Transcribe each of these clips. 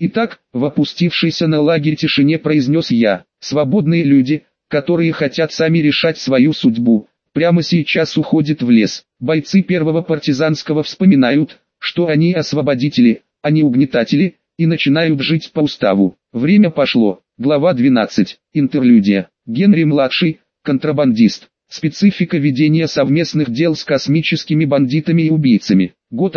Итак, в опустившейся на лагерь тишине произнес я: свободные люди, которые хотят сами решать свою судьбу, прямо сейчас уходят в лес. Бойцы первого партизанского вспоминают, что они освободители, а не угнетатели, и начинают жить по уставу. Время пошло. Глава 12. Интерлюдия. Генри-младший, контрабандист. Специфика ведения совместных дел с космическими бандитами и убийцами. Год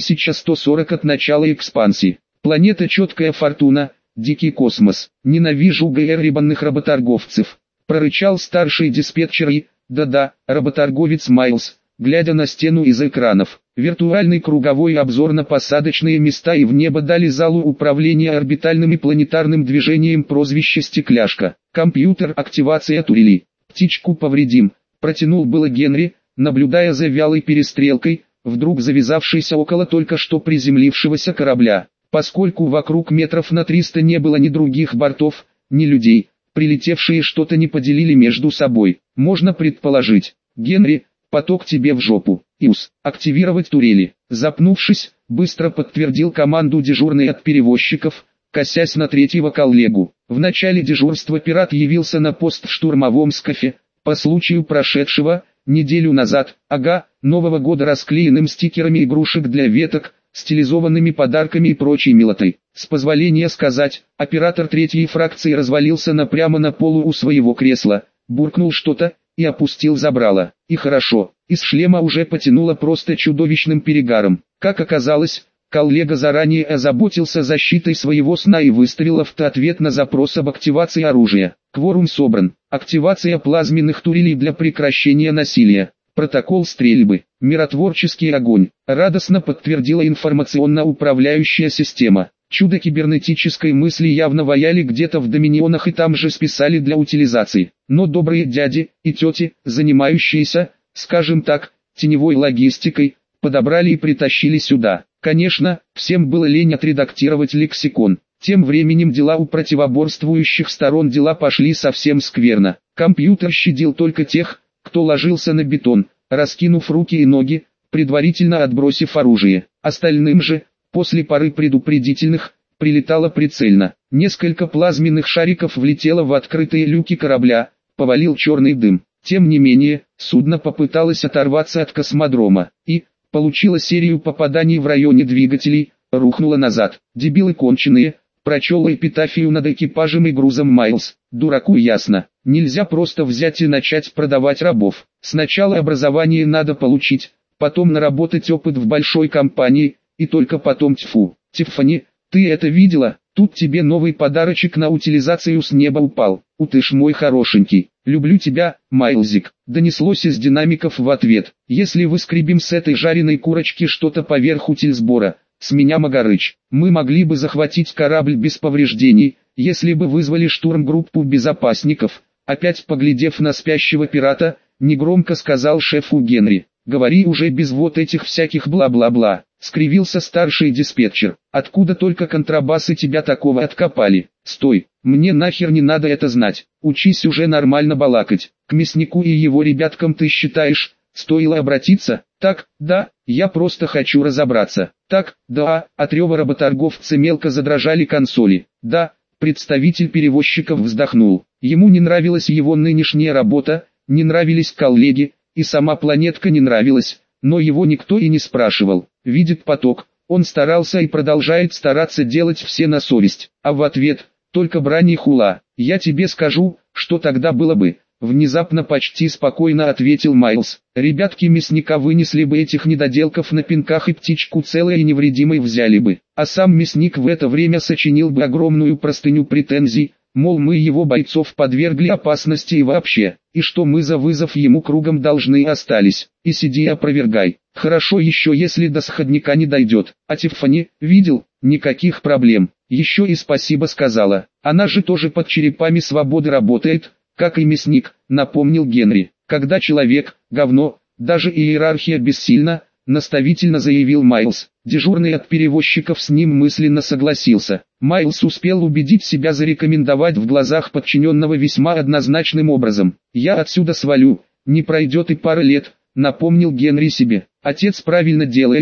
1140 от начала экспансии. Планета Четкая Фортуна, Дикий космос. Ненавижу ГР-рибанных работорговцев. Прорычал старший диспетчер и, да-да, работорговец Майлз, глядя на стену из экранов. Виртуальный круговой обзор на посадочные места и в небо дали залу управления орбитальным и планетарным движением прозвище «Стекляшка». Компьютер активация турели. Птичку повредим, протянул было Генри, наблюдая за вялой перестрелкой, вдруг завязавшейся около только что приземлившегося корабля. Поскольку вокруг метров на 300 не было ни других бортов, ни людей, прилетевшие что-то не поделили между собой. Можно предположить: Генри, поток тебе в жопу. Иус, активировать турели. Запнувшись, быстро подтвердил команду дежурный от перевозчиков, косясь на третьего коллегу. В начале дежурства пират явился на пост в штурмовом скафе, по случаю прошедшего, неделю назад, Нового года, расклеенным стикерами игрушек для веток, стилизованными подарками и прочей милотой. С позволения сказать, оператор третьей фракции развалился прямо на полу у своего кресла, буркнул что-то и опустил забрало. И хорошо, из шлема уже потянуло просто чудовищным перегаром. Как оказалось, коллега заранее озаботился защитой своего сна и выставил автоответ на запрос об активации оружия. Кворум собран. Активация плазменных турелей для прекращения насилия. Протокол стрельбы. Миротворческий огонь. Радостно подтвердила информационно-управляющая система. Чудо кибернетической мысли явно ваяли где-то в доминионах и там же списали для утилизации. Но добрые дяди и тети, занимающиеся, скажем так, теневой логистикой, подобрали и притащили сюда. Конечно, всем было лень отредактировать лексикон. Тем временем дела у противоборствующих сторон пошли совсем скверно. Компьютер щадил только тех, кто ложился на бетон, раскинув руки и ноги, предварительно отбросив оружие. Остальным же, после пары предупредительных, прилетало прицельно. Несколько плазменных шариков влетело в открытые люки корабля, повалил черный дым. Тем не менее, судно попыталось оторваться от космодрома и получило серию попаданий в районе двигателей, рухнуло назад. Дебилы конченые, прочел эпитафию над экипажем и грузом Майлз. Дураку ясно, нельзя просто взять и начать продавать рабов. Сначала образование надо получить, потом наработать опыт в большой компании, и только потом тьфу. Тиффани, ты это видела? Тут тебе новый подарочек на утилизацию с неба упал. Утыш мой хорошенький, люблю тебя, Майлзик. Донеслось из динамиков в ответ. Если выскребем с этой жареной курочки что-то поверх утильсбора, с меня Магарыч. Мы могли бы захватить корабль без повреждений, если бы вызвали штурмгруппу безопасников. Опять поглядев на спящего пирата, негромко сказал шефу Генри: говори уже без вот этих всяких бла-бла-бла. Скривился старший диспетчер. Откуда только контрабасы тебя такого откопали? Стой, мне нахер не надо это знать. Учись уже нормально балакать. К мяснику и его ребяткам ты считаешь, стоило обратиться? Так, да, я просто хочу разобраться. Так, да, от рева работорговца мелко задрожали консоли. Да, представитель перевозчиков вздохнул. Ему не нравилась его нынешняя работа, не нравились коллеги, и сама планетка не нравилась, но его никто и не спрашивал. Видит поток, он старался и продолжает стараться делать все на совесть, а в ответ только брань и хула. Я тебе скажу, что тогда было бы. Внезапно почти спокойно ответил Майлз. Ребятки мясника вынесли бы этих недоделков на пинках и птичку целой и невредимой взяли бы. А сам мясник в это время сочинил бы огромную простыню претензий, мол, мы его бойцов подвергли опасности и вообще, и что мы за вызов ему кругом должны остались. И сиди и опровергай. Хорошо еще если до сходника не дойдет. А Тиффани, видел? Никаких проблем. Еще и спасибо сказала. Она же тоже под черепами свободы работает, как и мясник, напомнил Генри. Когда человек, говно, даже иерархия бессильна, наставительно заявил Майлз. Дежурный от перевозчиков с ним мысленно согласился. Майлз успел убедить себя зарекомендовать в глазах подчиненного весьма однозначным образом. «Я отсюда свалю, не пройдет и пара лет», напомнил Генри себе. Отец правильно делает,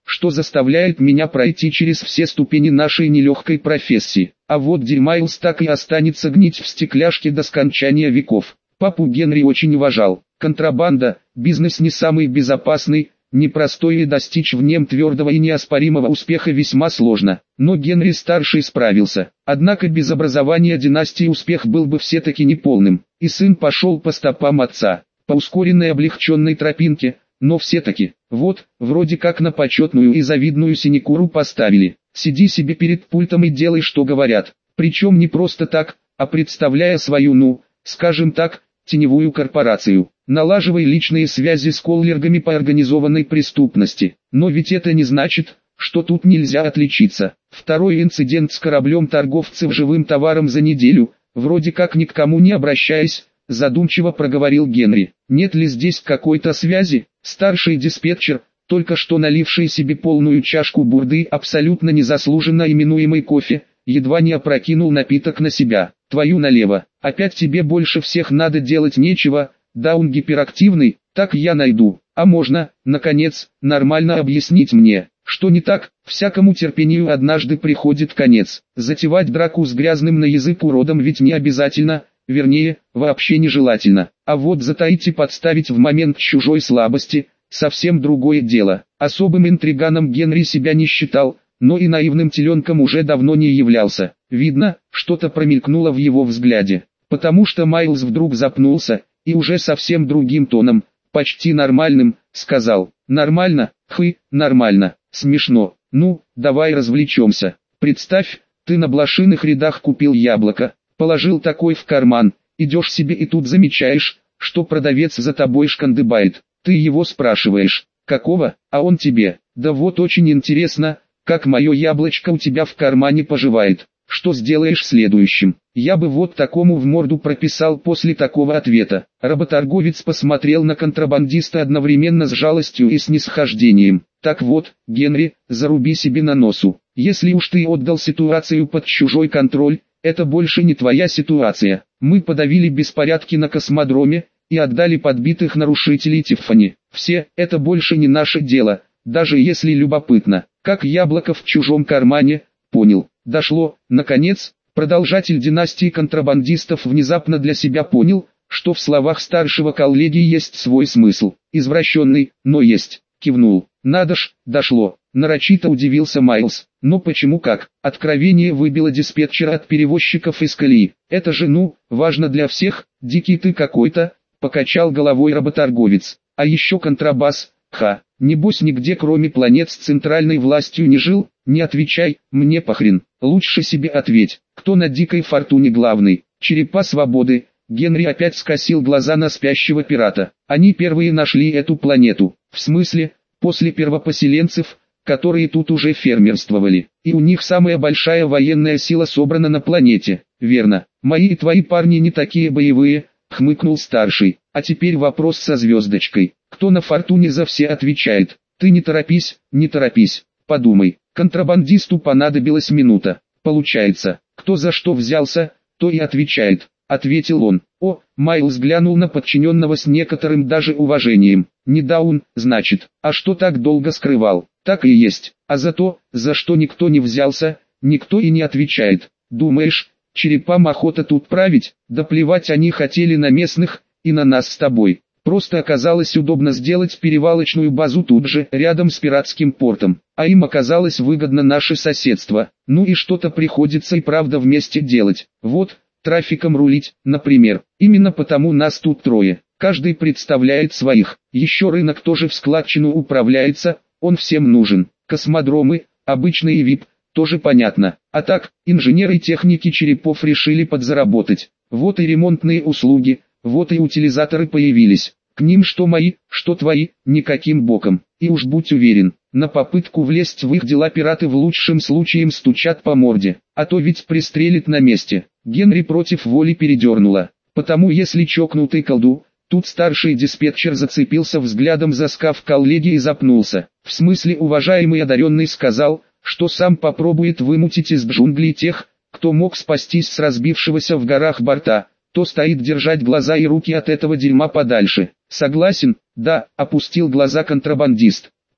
что заставляет меня пройти через все ступени нашей нелегкой профессии. А вот Майлз так и останется гнить в стекляшке до скончания веков. Папу Генри очень уважал. Контрабанда, бизнес не самый безопасный, непростой и достичь в нем твердого и неоспоримого успеха весьма сложно. Но Генри-старший справился. Однако без образования династии успех был бы все-таки неполным. И сын пошел по стопам отца, по ускоренной облегченной тропинке, но все-таки, вот, вроде как на почетную и завидную синекуру поставили. Сиди себе перед пультом и делай, что говорят. Причем не просто так, а представляя свою, скажем так, теневую корпорацию. Налаживай личные связи с коллергами по организованной преступности. Но ведь это не значит, что тут нельзя отличиться. Второй инцидент с кораблем торговцев живым товаром за неделю, вроде как ни к кому не обращаясь, задумчиво проговорил Генри. Нет ли здесь какой-то связи? Старший диспетчер, только что наливший себе полную чашку бурды, абсолютно незаслуженно именуемый кофе, едва не опрокинул напиток на себя. Твою налево, опять тебе больше всех надо делать нечего, даун гиперактивный, так я найду. А можно, наконец, нормально объяснить мне, что не так? Всякому терпению однажды приходит конец. Затевать драку с грязным на язык уродом ведь не обязательно, вернее, вообще нежелательно. А вот затаить и подставить в момент чужой слабости – совсем другое дело. Особым интриганом Генри себя не считал, но и наивным теленком уже давно не являлся. Видно, что-то промелькнуло в его взгляде, потому что Майлз вдруг запнулся, и уже совсем другим тоном, почти нормальным, сказал: «Нормально, нормально, смешно, давай развлечемся. Представь, ты на блошиных рядах купил яблоко, положил такой в карман, идешь себе и тут замечаешь, что продавец за тобой шкандыбает. Ты его спрашиваешь, какого, а он тебе: да вот очень интересно, как мое яблочко у тебя в кармане поживает. Что сделаешь следующим?» Я бы вот такому в морду прописал после такого ответа. Работорговец посмотрел на контрабандиста одновременно с жалостью и снисхождением. Так вот, Генри, заруби себе на носу. Если уж ты отдал ситуацию под чужой контроль, это больше не твоя ситуация. Мы подавили беспорядки на космодроме и отдали подбитых нарушителей Тиффани. Все, это больше не наше дело, даже если любопытно. Как яблоко в чужом кармане, понял. Дошло, наконец. Продолжатель династии контрабандистов внезапно для себя понял, что в словах старшего коллеги есть свой смысл. Извращенный, но есть. Кивнул. Надо ж, дошло. Нарочито удивился Майлз. Но почему как? Откровение выбило диспетчера от перевозчиков из колеи. Это же важно для всех, дикий ты какой-то, покачал головой работорговец. А еще контрабас, небось нигде кроме планет с центральной властью не жил? Не отвечай, мне похрен. Лучше себе ответь, кто на дикой фортуне главный? Черепа свободы. Генри опять скосил глаза на спящего пирата. Они первые нашли эту планету. В смысле, после первопоселенцев, которые тут уже фермерствовали. И у них самая большая военная сила собрана на планете. Верно. Мои и твои парни не такие боевые, хмыкнул старший. А теперь вопрос со звездочкой. Кто на фортуне за все отвечает? Ты не торопись, подумай. Контрабандисту понадобилась минута. Получается, кто за что взялся, то и отвечает, ответил он. Майлз глянул на подчиненного с некоторым даже уважением. Не даун, значит, а что так долго скрывал? Так и есть. А за то, за что никто не взялся, никто и не отвечает. Думаешь, черепам охота тут править? Да плевать они хотели на местных, и на нас с тобой. Просто оказалось удобно сделать перевалочную базу тут же, рядом с пиратским портом. А им оказалось выгодно наше соседство. И что-то приходится и правда вместе делать. Вот, трафиком рулить, например. Именно потому нас тут трое. Каждый представляет своих. Еще рынок тоже в складчину управляется, он всем нужен. Космодромы, обычные ВИП, тоже понятно. А так, инженеры и техники черепов решили подзаработать. Вот и ремонтные услуги. Вот и утилизаторы появились. К ним что мои, что твои, никаким боком. И уж будь уверен, на попытку влезть в их дела пираты в лучшем случае стучат по морде. А то ведь пристрелит на месте. Генри против воли передернуло. Потому если чокнутый колду, тут старший диспетчер зацепился взглядом за скаф коллеги и запнулся. В смысле уважаемый одаренный сказал, что сам попробует вымутить из джунглей тех, кто мог спастись с разбившегося в горах борта. То стоит держать глаза и руки от этого дерьма подальше. Согласен, да, опустил глаза контрабандист.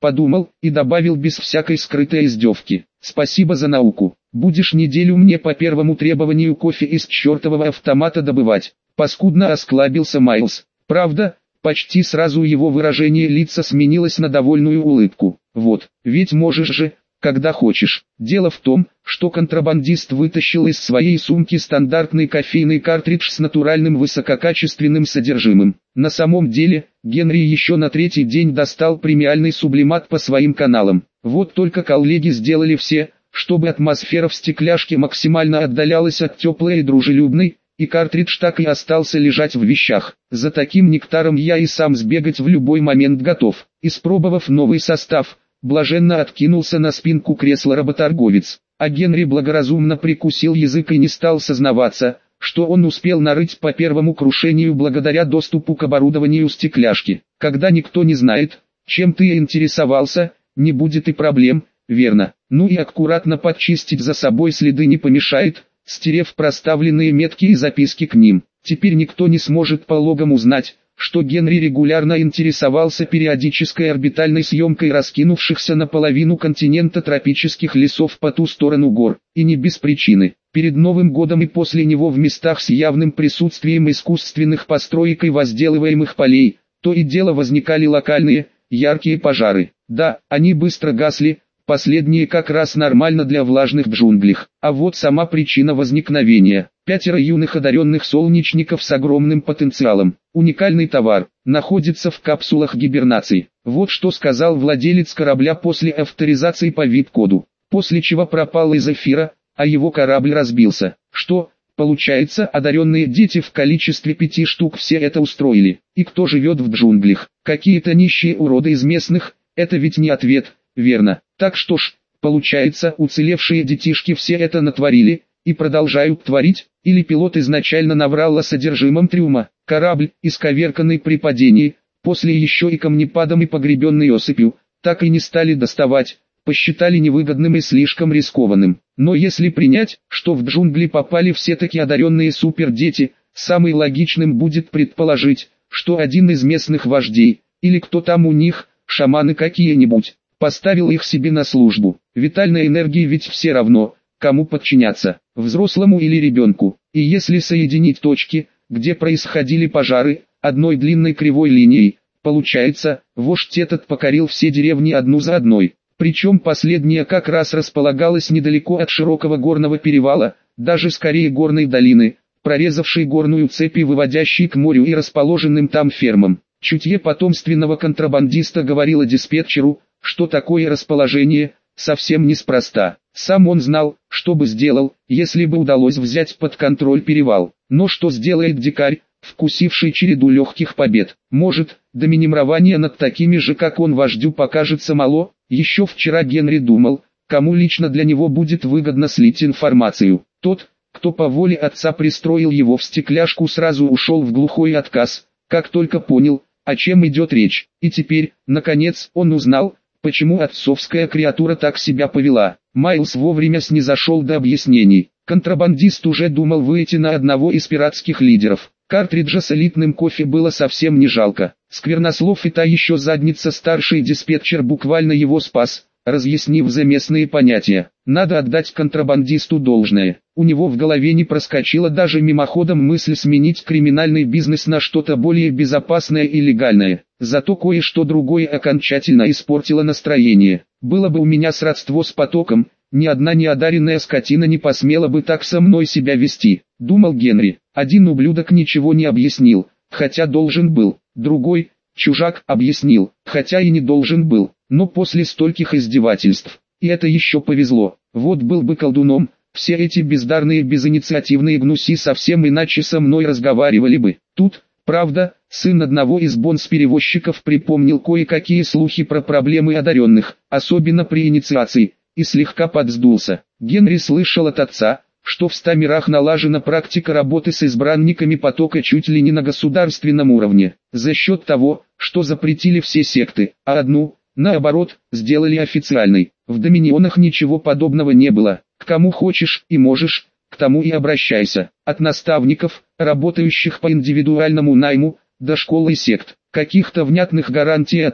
подумал и добавил без всякой скрытой издевки. Спасибо за науку. Будешь неделю мне по первому требованию кофе из чертового автомата добывать. Паскудно осклабился Майлз. Правда, почти сразу его выражение лица сменилось на довольную улыбку. Вот, ведь можешь же, когда хочешь. Дело в том, что контрабандист вытащил из своей сумки стандартный кофейный картридж с натуральным высококачественным содержимым. На самом деле, Генри еще на третий день достал премиальный сублимат по своим каналам. Вот только коллеги сделали все, чтобы атмосфера в стекляшке максимально отдалялась от теплой и дружелюбной, и картридж так и остался лежать в вещах. За таким нектаром я и сам сбегать в любой момент готов. Испробовав новый состав, блаженно откинулся на спинку кресла работорговец, а Генри благоразумно прикусил язык и не стал сознаваться, что он успел нарыть по первому крушению благодаря доступу к оборудованию стекляшки. Когда никто не знает, чем ты интересовался, не будет и проблем, верно? Ну и аккуратно подчистить за собой следы не помешает, стерев проставленные метки и записки к ним. Теперь никто не сможет по логам узнать, что Генри регулярно интересовался периодической орбитальной съемкой раскинувшихся наполовину континента тропических лесов по ту сторону гор, и не без причины. Перед Новым годом и после него в местах с явным присутствием искусственных построек и возделываемых полей, то и дело возникали локальные, яркие пожары. Да, они быстро гасли, последние как раз нормально для влажных джунглях. А вот сама причина возникновения. 5 юных одаренных солнечников с огромным потенциалом. Уникальный товар, находится в капсулах гибернации. Вот что сказал владелец корабля после авторизации по VIP-коду. После чего пропал из эфира, а его корабль разбился. Что, получается, одаренные дети в количестве 5 штук все это устроили? И кто живет в джунглях? Какие-то нищие уроды из местных? Это ведь не ответ, верно? Так что ж, получается, уцелевшие детишки все это натворили, и продолжают творить, или пилот изначально наврал о содержимом трюма. Корабль, исковерканный при падении, после еще и камнепадом и погребенной осыпью, так и не стали доставать, посчитали невыгодным и слишком рискованным. Но если принять, что в джунгли попали все-таки одаренные супердети, самым логичным будет предположить, что один из местных вождей, или кто там у них, шаманы какие-нибудь, поставил их себе на службу. Витальной энергии ведь все равно, кому подчиняться, взрослому или ребенку. И если соединить точки, где происходили пожары, одной длинной кривой линией, получается, вождь этот покорил все деревни одну за одной. Причем последняя как раз располагалась недалеко от широкого горного перевала, даже скорее горной долины, прорезавшей горную цепь и выводящей к морю и расположенным там фермам. Чутье потомственного контрабандиста говорило диспетчеру, что такое расположение совсем неспроста. Сам он знал, что бы сделал, если бы удалось взять под контроль перевал. Но что сделает дикарь, вкусивший череду легких побед? Может, доминирование над такими же как он вождю покажется мало? Еще вчера Генри думал, кому лично для него будет выгодно слить информацию. Тот, кто по воле отца пристроил его в стекляшку, сразу ушел в глухой отказ, как только понял, о чем идет речь. И теперь, наконец, он узнал, почему отцовская креатура так себя повела. Майлз вовремя снизошел до объяснений. Контрабандист уже думал выйти на одного из пиратских лидеров. Картриджа с элитным кофе было совсем не жалко. Сквернослов и та еще задница старший диспетчер буквально его спас, разъяснив заместные понятия. Надо отдать контрабандисту должное. У него в голове не проскочила даже мимоходом мысль сменить криминальный бизнес на что-то более безопасное и легальное. Зато кое-что другое окончательно испортило настроение. Было бы у меня сродство с потоком, ни одна неодаренная скотина не посмела бы так со мной себя вести, думал Генри. Один ублюдок ничего не объяснил, хотя должен был. Другой, чужак, объяснил, хотя и не должен был. Но после стольких издевательств, и это еще повезло. Вот был бы колдуном, все эти бездарные безинициативные гнуси совсем иначе со мной разговаривали бы. Тут, правда, сын одного из бонс-перевозчиков припомнил кое-какие слухи про проблемы одаренных, особенно при инициации, и слегка подсдулся. Генри слышал от отца, что в 100 мирах налажена практика работы с избранниками потока чуть ли не на государственном уровне, за счет того, что запретили все секты, а одну, наоборот, сделали официальной. В доминионах ничего подобного не было. К кому хочешь и можешь, к тому и обращайся. От наставников, работающих по индивидуальному найму, до школы и сект. Каких-то внятных гарантий о том,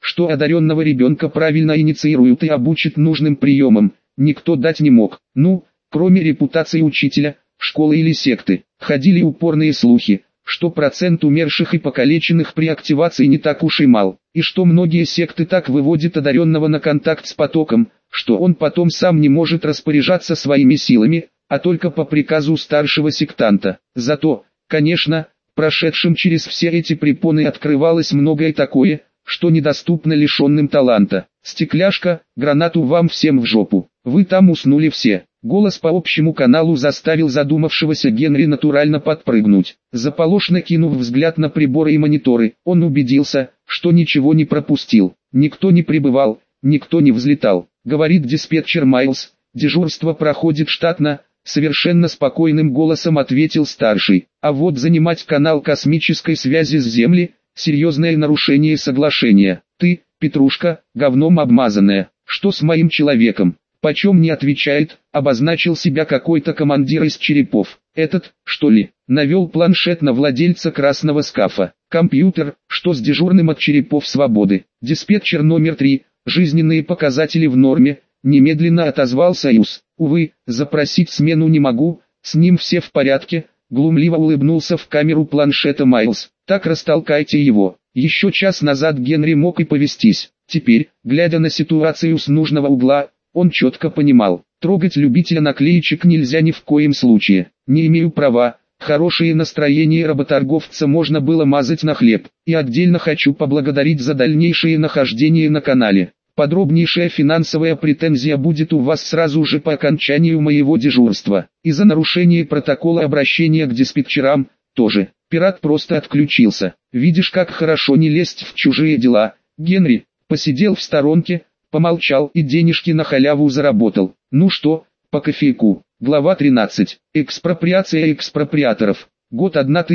что одаренного ребенка правильно инициируют и обучат нужным приемам, никто дать не мог. Ну, кроме репутации учителя, школы или секты. Ходили упорные слухи, что процент умерших и покалеченных при активации не так уж и мал, и что многие секты так выводят одаренного на контакт с потоком, что он потом сам не может распоряжаться своими силами, а только по приказу старшего сектанта. Зато, конечно, прошедшим через все эти препоны открывалось многое такое, что недоступно лишенным таланта. Стекляшка, гранату вам всем в жопу. Вы там уснули все. Голос по общему каналу заставил задумавшегося Генри натурально подпрыгнуть. Заполошно кинув взгляд на приборы и мониторы, он убедился, что ничего не пропустил. Никто не прибывал, никто не взлетал. Говорит диспетчер Майлз, дежурство проходит штатно, совершенно спокойным голосом ответил старший. А вот занимать канал космической связи с Земли – серьезное нарушение соглашения. Ты, Петрушка, говном обмазанная, что с моим человеком? Почем не отвечает, обозначил себя какой-то командир из черепов. Этот, что ли, навел планшет на владельца красного скафа. Компьютер, что с дежурным от черепов свободы. Диспетчер номер 3, жизненные показатели в норме, немедленно отозвался Юс. Увы, запросить смену не могу, с ним все в порядке, глумливо улыбнулся в камеру планшета Майлз. Так растолкайте его. Еще час назад Генри мог и повестись. Теперь, глядя на ситуацию с нужного угла, он четко понимал, трогать любителя наклеечек нельзя ни в коем случае. Не имею права, хорошее настроение работорговца можно было мазать на хлеб. И отдельно хочу поблагодарить за дальнейшее нахождение на канале. Подробнейшая финансовая претензия будет у вас сразу же по окончанию моего дежурства. И за нарушение протокола обращения к диспетчерам, тоже. Пират просто отключился. Видишь, как хорошо не лезть в чужие дела. Генри посидел в сторонке, помолчал и денежки на халяву заработал. Ну что, по кофейку. Глава 13. Экспроприация экспроприаторов. Год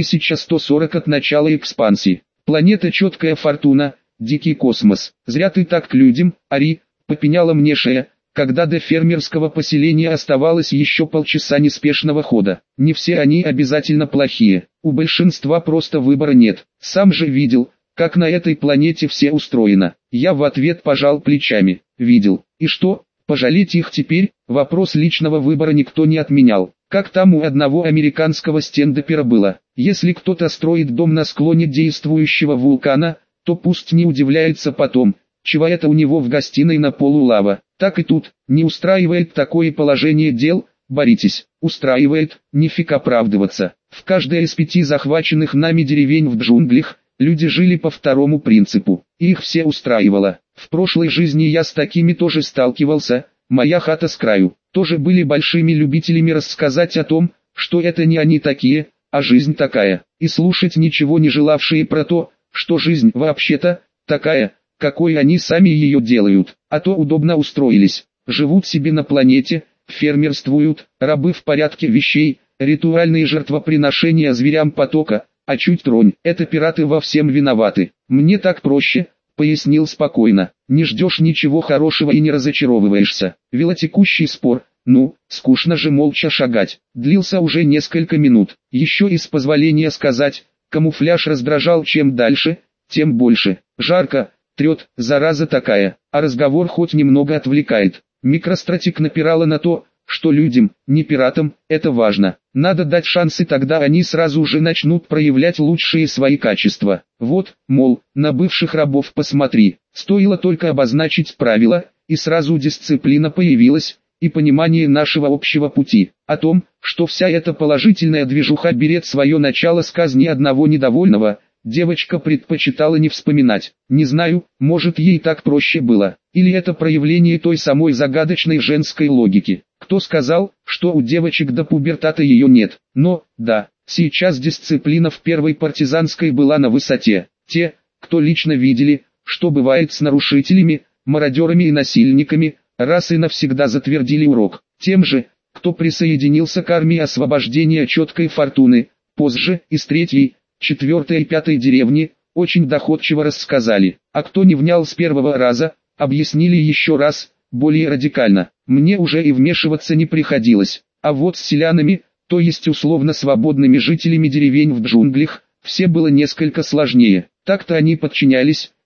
1140 от начала экспансии. Планета Четкая Фортуна, дикий космос. Зря ты так к людям, Ари, попеняла мне шея, когда до фермерского поселения оставалось еще полчаса неспешного хода. Не все они обязательно плохие, у большинства просто выбора нет. Сам же видел, как на этой планете все устроено. Я в ответ пожал плечами. Видел. И что, пожалеть их теперь? Вопрос личного выбора никто не отменял. Как там у одного американского стендапера было. Если кто-то строит дом на склоне действующего вулкана, то пусть не удивляется потом, чего это у него в гостиной на полу лава. Так и тут, не устраивает такое положение дел, боритесь. Устраивает, нифиг оправдываться. В каждой из 5 захваченных нами деревень в джунглях, люди жили по второму принципу, и их все устраивало. В прошлой жизни я с такими тоже сталкивался, моя хата с краю, тоже были большими любителями рассказать о том, что это не они такие, а жизнь такая, и слушать ничего не желавшие про то, что жизнь вообще-то такая, какой они сами ее делают, а то удобно устроились, живут себе на планете, фермерствуют, рабы в порядке вещей, ритуальные жертвоприношения зверям потока, а чуть тронь, это пираты во всем виноваты. Мне так проще, пояснил спокойно, не ждешь ничего хорошего и не разочаровываешься. Велотекущий спор, скучно же молча шагать, длился уже несколько минут. Еще и с позволения сказать, камуфляж раздражал чем дальше, тем больше. Жарко, трет, зараза такая, а разговор хоть немного отвлекает. Микростратик напирала на то, что людям, не пиратам, это важно. Надо дать шансы, тогда они сразу же начнут проявлять лучшие свои качества. Вот, мол, на бывших рабов посмотри. Стоило только обозначить правила, и сразу дисциплина появилась, и понимание нашего общего пути. О том, что вся эта положительная движуха берет свое начало с казни одного недовольного, девочка предпочитала не вспоминать. Не знаю, может ей так проще было, или это проявление той самой загадочной женской логики. Кто сказал, что у девочек до пубертата ее нет? Но, да, сейчас дисциплина в первой партизанской была на высоте. Те, кто лично видели, что бывает с нарушителями, мародерами и насильниками, раз и навсегда затвердили урок. Тем же, кто присоединился к армии освобождения Четкой Фортуны, позже, из 3-й, 4-й и 5-й деревни, очень доходчиво рассказали. А кто не внял с первого раза, объяснили еще раз, более радикально. Мне уже и вмешиваться не приходилось. А вот с селянами, то есть условно свободными жителями деревень в джунглях, все было несколько сложнее. Так-то они подчинялись,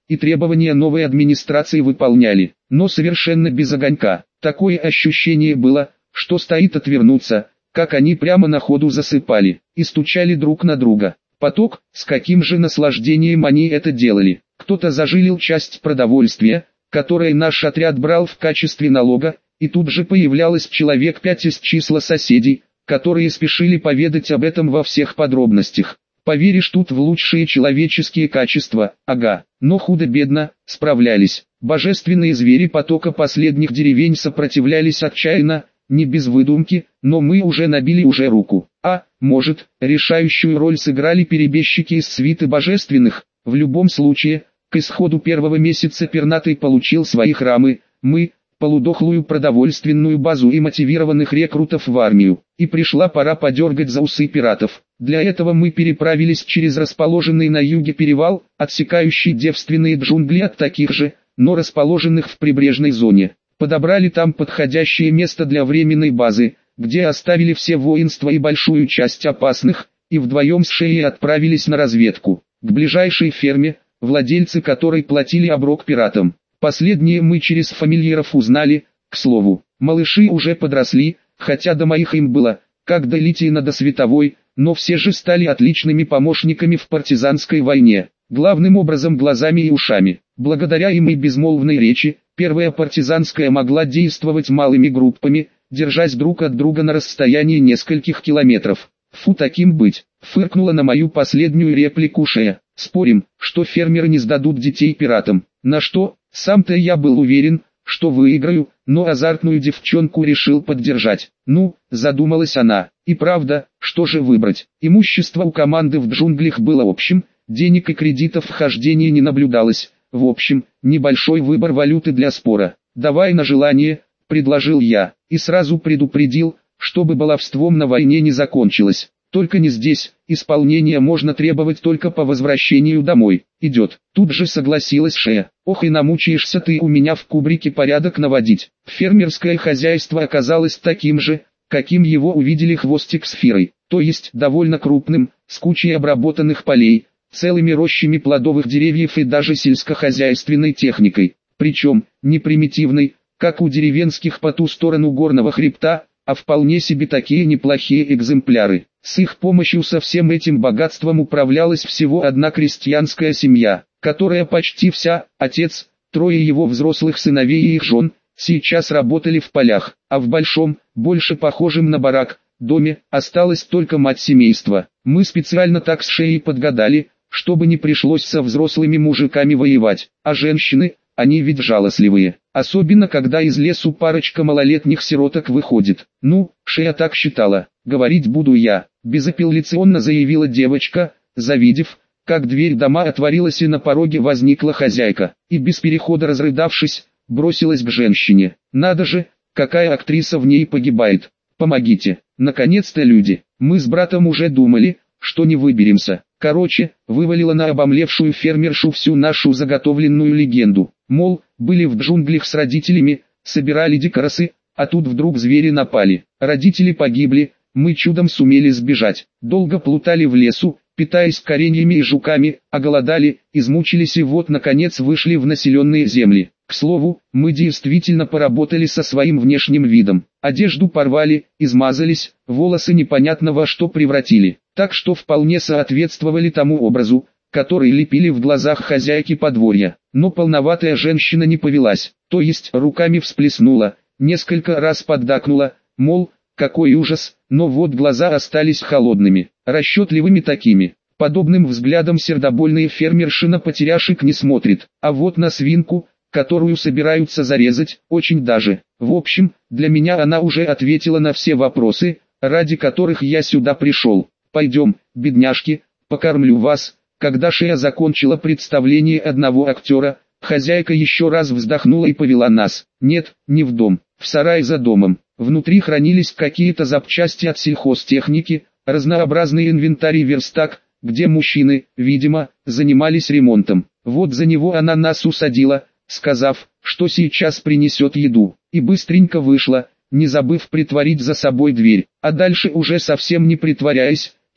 и требования новой администрации выполняли, но совершенно без огонька. Такое ощущение было, что стоит отвернуться, как они прямо на ходу засыпали и стучали друг на друга. Поток, с каким же наслаждением они это делали. Кто-то зажилил часть продовольствия, которое наш отряд брал в качестве налога, и тут же появлялось человек 5 из числа соседей, которые спешили поведать об этом во всех подробностях. Поверишь тут в лучшие человеческие качества, ага, но худо-бедно, справлялись. Божественные звери потока последних деревень сопротивлялись отчаянно, не без выдумки, но мы уже набили руку. А, может, решающую роль сыграли перебежчики из свиты божественных. В любом случае, к исходу первого месяца Пернатый получил свои храмы, мы, полудохлую продовольственную базу и мотивированных рекрутов в армию. И пришла пора подергать за усы пиратов. Для этого мы переправились через расположенный на юге перевал, отсекающий девственные джунгли от таких же, но расположенных в прибрежной зоне. Подобрали там подходящее место для временной базы, где оставили все воинства и большую часть опасных, и вдвоем с Шеей отправились на разведку, к ближайшей ферме, владельцы которой платили оброк пиратам. Последнее мы через фамильяров узнали, к слову. Малыши уже подросли, хотя до моих им было, как до Литиина до Световой, но все же стали отличными помощниками в партизанской войне, главным образом глазами и ушами. Благодаря им и безмолвной речи, первая партизанская могла действовать малыми группами, держась друг от друга на расстоянии нескольких километров. Фу, таким быть, фыркнула на мою последнюю реплику Шея. Спорим, что фермеры не сдадут детей пиратам. На что, сам-то я был уверен, что выиграю, но азартную девчонку решил поддержать. Ну, задумалась она, и правда, что же выбрать? Имущество у команды в джунглях было общим, денег и кредитов в хождении не наблюдалось. В общем, небольшой выбор валюты для спора. Давай на желание, предложил я, и сразу предупредил, чтобы баловством на войне не закончилось. Только не здесь, исполнение можно требовать только по возвращению домой. Идет. Тут же согласилась Шея. Ох и намучаешься ты у меня в кубрике порядок наводить. Фермерское хозяйство оказалось таким же, каким его увидели Хвостик с Фирой. То есть довольно крупным, с кучей обработанных полей, целыми рощами плодовых деревьев и даже сельскохозяйственной техникой. Причем, не примитивной, как у деревенских по ту сторону горного хребта, а вполне себе такие неплохие экземпляры. С их помощью со всем этим богатством управлялась всего одна крестьянская семья, которая почти вся, отец, трое его взрослых сыновей и их жен, сейчас работали в полях, а в большом, больше похожем на барак, доме, осталась только мать семейства. Мы специально так с Шеей подгадали, чтобы не пришлось со взрослыми мужиками воевать, а женщины, они ведь жалостливые, особенно когда из лесу парочка малолетних сироток выходит. Ну, Шея так считала, говорить буду я, безапелляционно заявила девочка, завидев, как дверь дома отворилась и на пороге возникла хозяйка, и без перехода разрыдавшись, бросилась к женщине. Надо же, какая актриса в ней погибает, помогите, наконец-то люди, мы с братом уже думали, что не выберемся. Короче, вывалила на обомлевшую фермершу всю нашу заготовленную легенду. Мол, были в джунглях с родителями, собирали дикоросы, а тут вдруг звери напали. Родители погибли, мы чудом сумели сбежать. Долго плутали в лесу, питаясь кореньями и жуками, оголодали, измучились и вот наконец вышли в населенные земли. К слову, мы действительно поработали со своим внешним видом. Одежду порвали, измазались, волосы непонятно во что превратили. Так что вполне соответствовали тому образу, который лепили в глазах хозяйки подворья. Но полноватая женщина не повелась, то есть руками всплеснула, несколько раз поддакнула, мол, какой ужас, но вот глаза остались холодными, расчетливыми такими. Подобным взглядом сердобольные фермерши на потеряшек не смотрит, а вот на свинку, которую собираются зарезать, очень даже. В общем, для меня она уже ответила на все вопросы, ради которых я сюда пришел. Пойдем, бедняжки, покормлю вас. Когда Шея закончила представление одного актера, хозяйка еще раз вздохнула и повела нас. Нет, не в дом, в сарай за домом. Внутри хранились какие-то запчасти от сельхозтехники, разнообразный инвентарь и верстак, где мужчины, видимо, занимались ремонтом. Вот за него она нас усадила, сказав, что сейчас принесет еду, и быстренько вышла, не забыв притворить за собой дверь, а дальше уже совсем не притворяясь,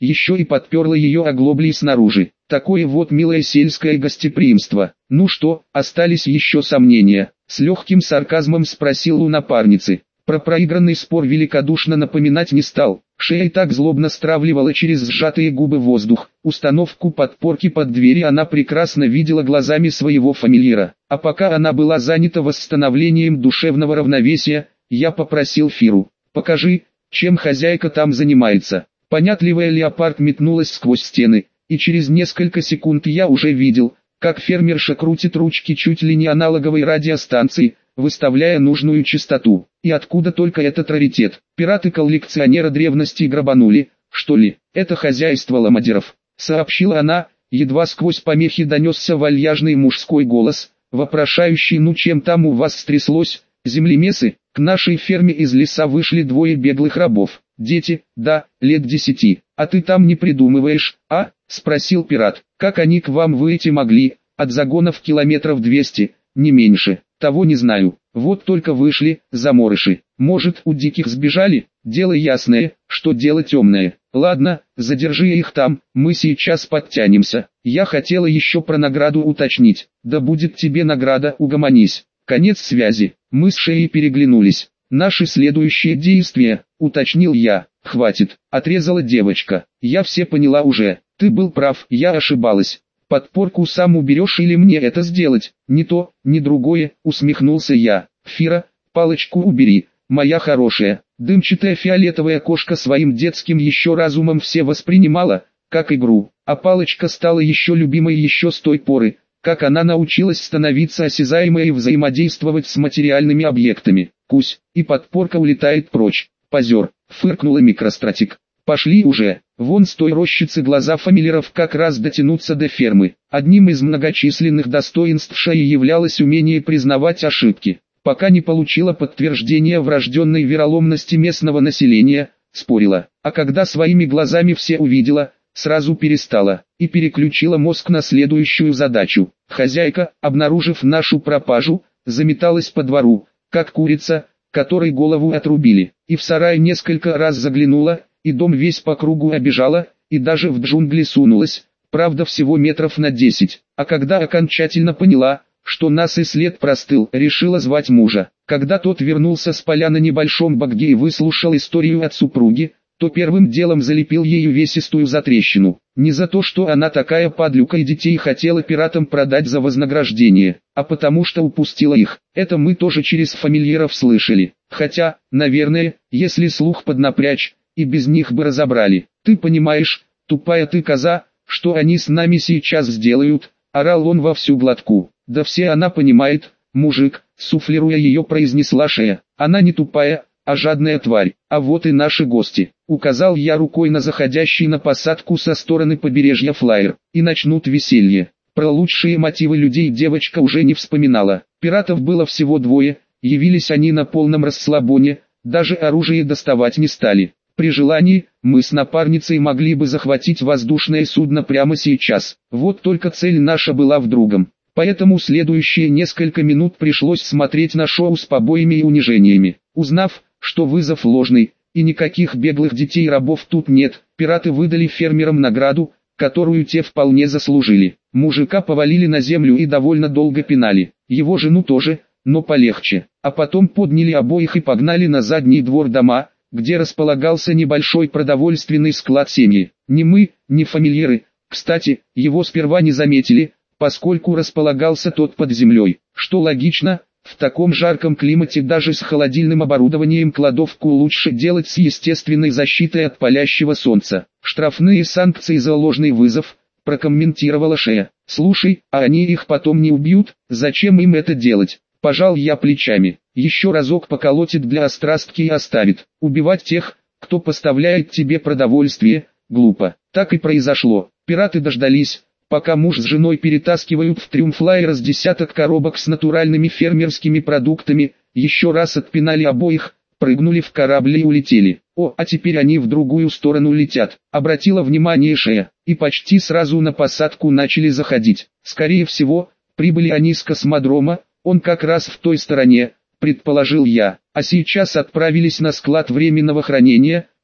еще и подперла ее оглоблей снаружи. Такое вот милое сельское гостеприимство. Ну что, остались еще сомнения? С легким сарказмом спросил у напарницы. Про проигранный спор великодушно напоминать не стал. Шея и так злобно стравливала через сжатые губы воздух. Установку подпорки под двери она прекрасно видела глазами своего фамильяра. А пока она была занята восстановлением душевного равновесия, я попросил Фиру: «Покажи, чем хозяйка там занимается». Понятливая леопард метнулась сквозь стены, и через несколько секунд я уже видел, как фермерша крутит ручки чуть ли не аналоговой радиостанции, выставляя нужную частоту. И откуда только этот раритет? Пираты-коллекционера древности грабанули, что ли? Это хозяйство Ламадеров, сообщила она, едва сквозь помехи донесся вальяжный мужской голос, вопрошающий: «Ну чем там у вас стряслось, землемесы?» К нашей ферме из леса вышли двое беглых рабов. Дети, да, лет 10. «А ты там не придумываешь, а?» — спросил пират. «Как они к вам выйти могли? От загонов километров 200, не меньше». «Того не знаю. Вот только вышли, заморыши. Может, у диких сбежали? Дело ясное, что дело темное. Ладно, задержи их там, мы сейчас подтянемся. Я хотела еще про награду уточнить». «Да будет тебе награда, угомонись». Конец связи. Мы с Шеей переглянулись. «Наши следующие действия», — уточнил я. «Хватит», — отрезала девочка. «Я все поняла уже. Ты был прав, я ошибалась. Подпорку сам уберешь или мне это сделать?» «Ни то, ни другое», — усмехнулся я. «Фира, палочку убери, моя хорошая». Дымчатая фиолетовая кошка своим детским еще разумом все воспринимала, как игру, а палочка стала еще любимой еще с той поры, как она научилась становиться осязаемой и взаимодействовать с материальными объектами. «Кусь», и подпорка улетает прочь. «Позер», — фыркнула микростратик. «Пошли уже». Вон с той рощицы глаза фамильяров как раз дотянутся до фермы. Одним из многочисленных достоинств Шеи являлось умение признавать ошибки. Пока не получила подтверждения врожденной вероломности местного населения, спорила. А когда своими глазами все увидела, сразу перестала и переключила мозг на следующую задачу. Хозяйка, обнаружив нашу пропажу, заметалась по двору, как курица, которой голову отрубили, и в сарай несколько раз заглянула, и дом весь по кругу обежала, и даже в джунгли сунулась, правда всего метров на 10, а когда окончательно поняла, что нас и след простыл, решила звать мужа. Когда тот вернулся с поля на небольшом багги и выслушал историю от супруги, то первым делом залепил ею весистую затрещину. Не за то, что она такая падлюка и детей хотела пиратам продать за вознаграждение, а потому что упустила их. Это мы тоже через фамильяров слышали. Хотя, наверное, если слух поднапрячь, и без них бы разобрали. «Ты понимаешь, тупая ты коза, что они с нами сейчас сделают?» — орал он во всю глотку. «Да все она понимает, мужик», — суфлируя ее произнесла Шея. «Она не тупая, а жадная тварь. А вот и наши гости». Указал я рукой на заходящий на посадку со стороны побережья флайер. «И начнут веселье». Про лучшие мотивы людей девочка уже не вспоминала. Пиратов было всего двое, явились они на полном расслабоне, даже оружие доставать не стали. При желании, мы с напарницей могли бы захватить воздушное судно прямо сейчас. Вот только цель наша была в другом. Поэтому следующие несколько минут пришлось смотреть на шоу с побоями и унижениями. Узнав, что вызов ложный, и никаких беглых детей рабов тут нет, пираты выдали фермерам награду, которую те вполне заслужили. Мужика повалили на землю и довольно долго пинали. Его жену тоже, но полегче. А потом подняли обоих и погнали на задний двор дома, где располагался небольшой продовольственный склад семьи. Ни мы, ни фамильяры, кстати, его сперва не заметили, поскольку располагался тот под землей. Что логично, в таком жарком климате даже с холодильным оборудованием кладовку лучше делать с естественной защитой от палящего солнца. «Штрафные санкции за ложный вызов», — прокомментировала Шея. «Слушай, а они их потом не убьют? Зачем им это делать?» Пожал я плечами. «Еще разок поколотит для острастки и оставит. Убивать тех, кто поставляет тебе продовольствие, глупо». Так и произошло. Пираты дождались, пока муж с женой перетаскивают в трюмфлайер с десяток коробок с натуральными фермерскими продуктами, еще раз отпинали обоих, прыгнули в корабль и улетели. «О, а теперь они в другую сторону летят», — обратила внимание Шея, и почти сразу на посадку начали заходить. Скорее всего, прибыли они с космодрома, он как раз в той стороне, предположил я, а сейчас отправились на склад временного хранения,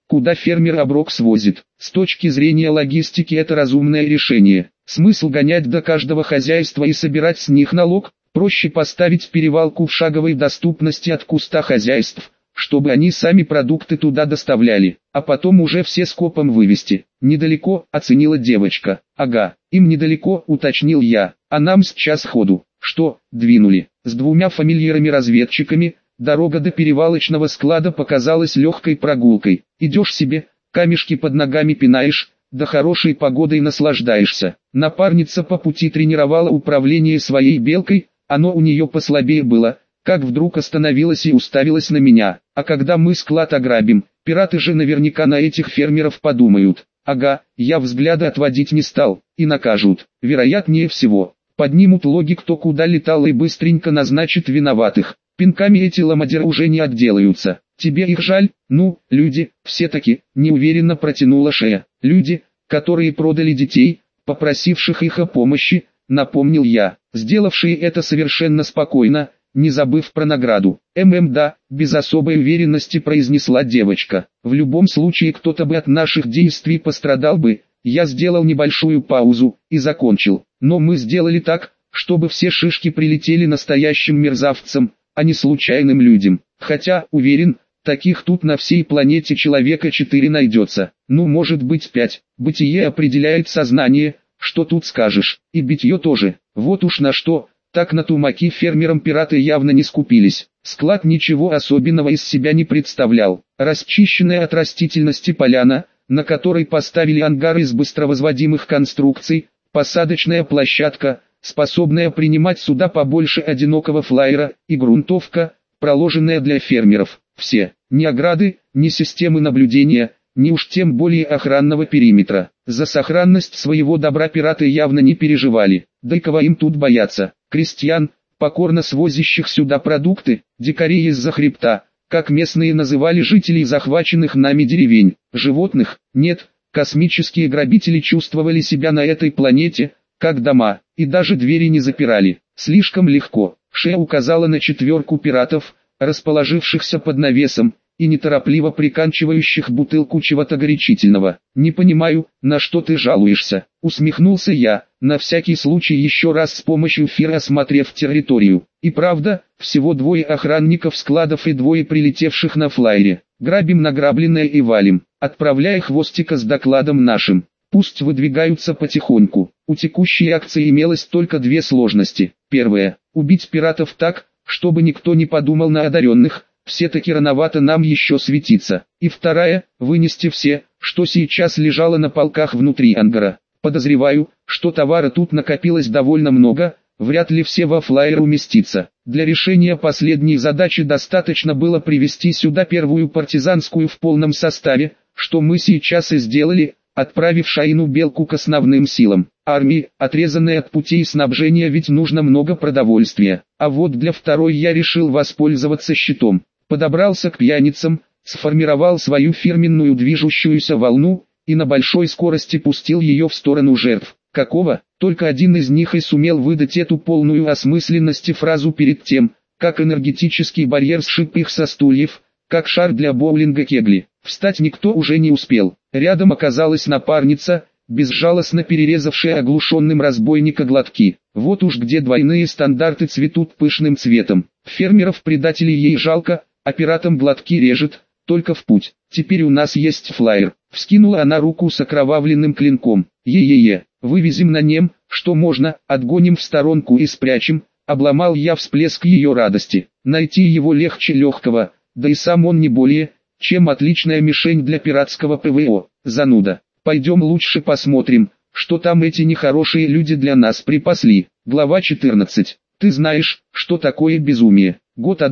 куда фермер оброк свозит. С точки зрения логистики это разумное решение. Смысл гонять до каждого хозяйства и собирать с них налог? Проще поставить перевалку в шаговой доступности от куста хозяйств, чтобы они сами продукты туда доставляли, а потом уже все скопом вывести. Недалеко, оценила девочка. Ага, им недалеко, уточнил я, а нам с час ходу. Что, двинули? С двумя фамильярами-разведчиками, дорога до перевалочного склада показалась легкой прогулкой. Идешь себе, камешки под ногами пинаешь, да хорошей погодой наслаждаешься. Напарница по пути тренировала управление своей белкой, оно у нее послабее было, как вдруг остановилась и уставилась на меня. А когда мы склад ограбим, пираты же наверняка на этих фермеров подумают. Ага, я взгляда отводить не стал, и накажут. Вероятнее всего, поднимут логи кто куда летал и быстренько назначат виноватых. Пинками эти ломадеры уже не отделаются. Тебе их жаль? Ну, люди, все-таки, неуверенно протянула Шея. Люди, которые продали детей, попросивших их о помощи, напомнил я, сделавшие это совершенно спокойно, не забыв про награду. Да, без особой уверенности произнесла девочка. В любом случае кто-то бы от наших действий пострадал бы. Я сделал небольшую паузу и закончил. Но мы сделали так, чтобы все шишки прилетели настоящим мерзавцам, а не случайным людям. Хотя, уверен, таких тут на всей планете человека 4 найдется. Ну, может быть 5. Бытие определяет сознание, что тут скажешь. И битье тоже. Вот уж на что. Так на тумаки фермерам пираты явно не скупились. Склад ничего особенного из себя не представлял. Расчищенная от растительности поляна, на которой поставили ангар из быстровозводимых конструкций, посадочная площадка, способная принимать сюда побольше одинокого флайера, и грунтовка, проложенная для фермеров. Все, ни ограды, ни системы наблюдения, ни уж тем более охранного периметра. За сохранность своего добра пираты явно не переживали. Да и кого им тут бояться? Крестьян, покорно свозящих сюда продукты, дикарей из-за хребта, как местные называли жителей захваченных нами деревень, животных? Нет, космические грабители чувствовали себя на этой планете, как дома, и даже двери не запирали. Слишком легко. Шея указала на 4 пиратов, расположившихся под навесом, и неторопливо приканчивающих бутылку чего-то горячительного. «Не понимаю, на что ты жалуешься?» Усмехнулся я, на всякий случай еще раз с помощью фира осмотрев территорию. И правда, всего 2 охранников складов и 2 прилетевших на флайере. Грабим награбленное и валим, отправляя хвостика с докладом нашим. Пусть выдвигаются потихоньку. У текущей акции имелось только 2 сложности. Первая – убить пиратов так, чтобы никто не подумал на одаренных. Все-таки рановато нам еще светиться. И вторая – вынести все, что сейчас лежало на полках внутри ангара. Подозреваю, что товара тут накопилось довольно много, вряд ли все во флайер уместится. Для решения последней задачи достаточно было привести сюда 1-ю партизанскую в полном составе, что мы сейчас и сделали, отправив Шаину Белку к основным силам. Армии, отрезанной от путей снабжения, ведь нужно много продовольствия. А вот для 2-й я решил воспользоваться щитом. Подобрался к пьяницам, сформировал свою фирменную движущуюся волну, и на большой скорости пустил ее в сторону жертв. Какого? Только один из них и сумел выдать эту полную осмысленности фразу перед тем, как энергетический барьер сшиб их со стульев, как шар для боулинга кегли. Встать никто уже не успел. Рядом оказалась напарница, безжалостно перерезавшая оглушенным разбойника глотки. Вот уж где двойные стандарты цветут пышным цветом. Фермеров-предателей ей жалко, а пиратам глотки режет, только в путь. Теперь у нас есть флайер. Вскинула она руку с окровавленным клинком. Е-е-е, вывезем на нем, что можно, отгоним в сторонку и спрячем. Обломал я всплеск ее радости. Найти его легче легкого, да и сам он не более, чем отличная мишень для пиратского ПВО. Зануда. Пойдем лучше посмотрим, что там эти нехорошие люди для нас припасли. Глава 14. Ты знаешь, что такое безумие. Год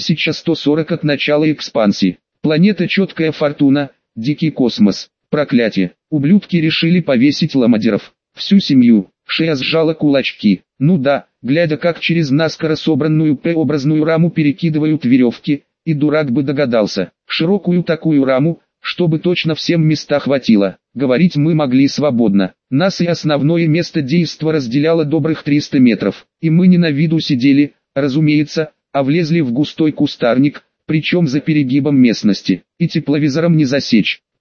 1140 от начала экспансии. Планета Четкая Фортуна, дикий космос. Проклятие. Ублюдки решили повесить ломадеров. Всю семью. Шея сжала кулачки. Ну да, глядя как через наскоро собранную П-образную раму перекидывают веревки, и дурак бы догадался. Широкую такую раму, чтобы точно всем места хватило. Говорить мы могли свободно. Нас и основное место действа разделяло добрых 300 метров. И мы не на виду сидели, разумеется, а влезли в густой кустарник, причем за перегибом местности. И тепловизором не засечь.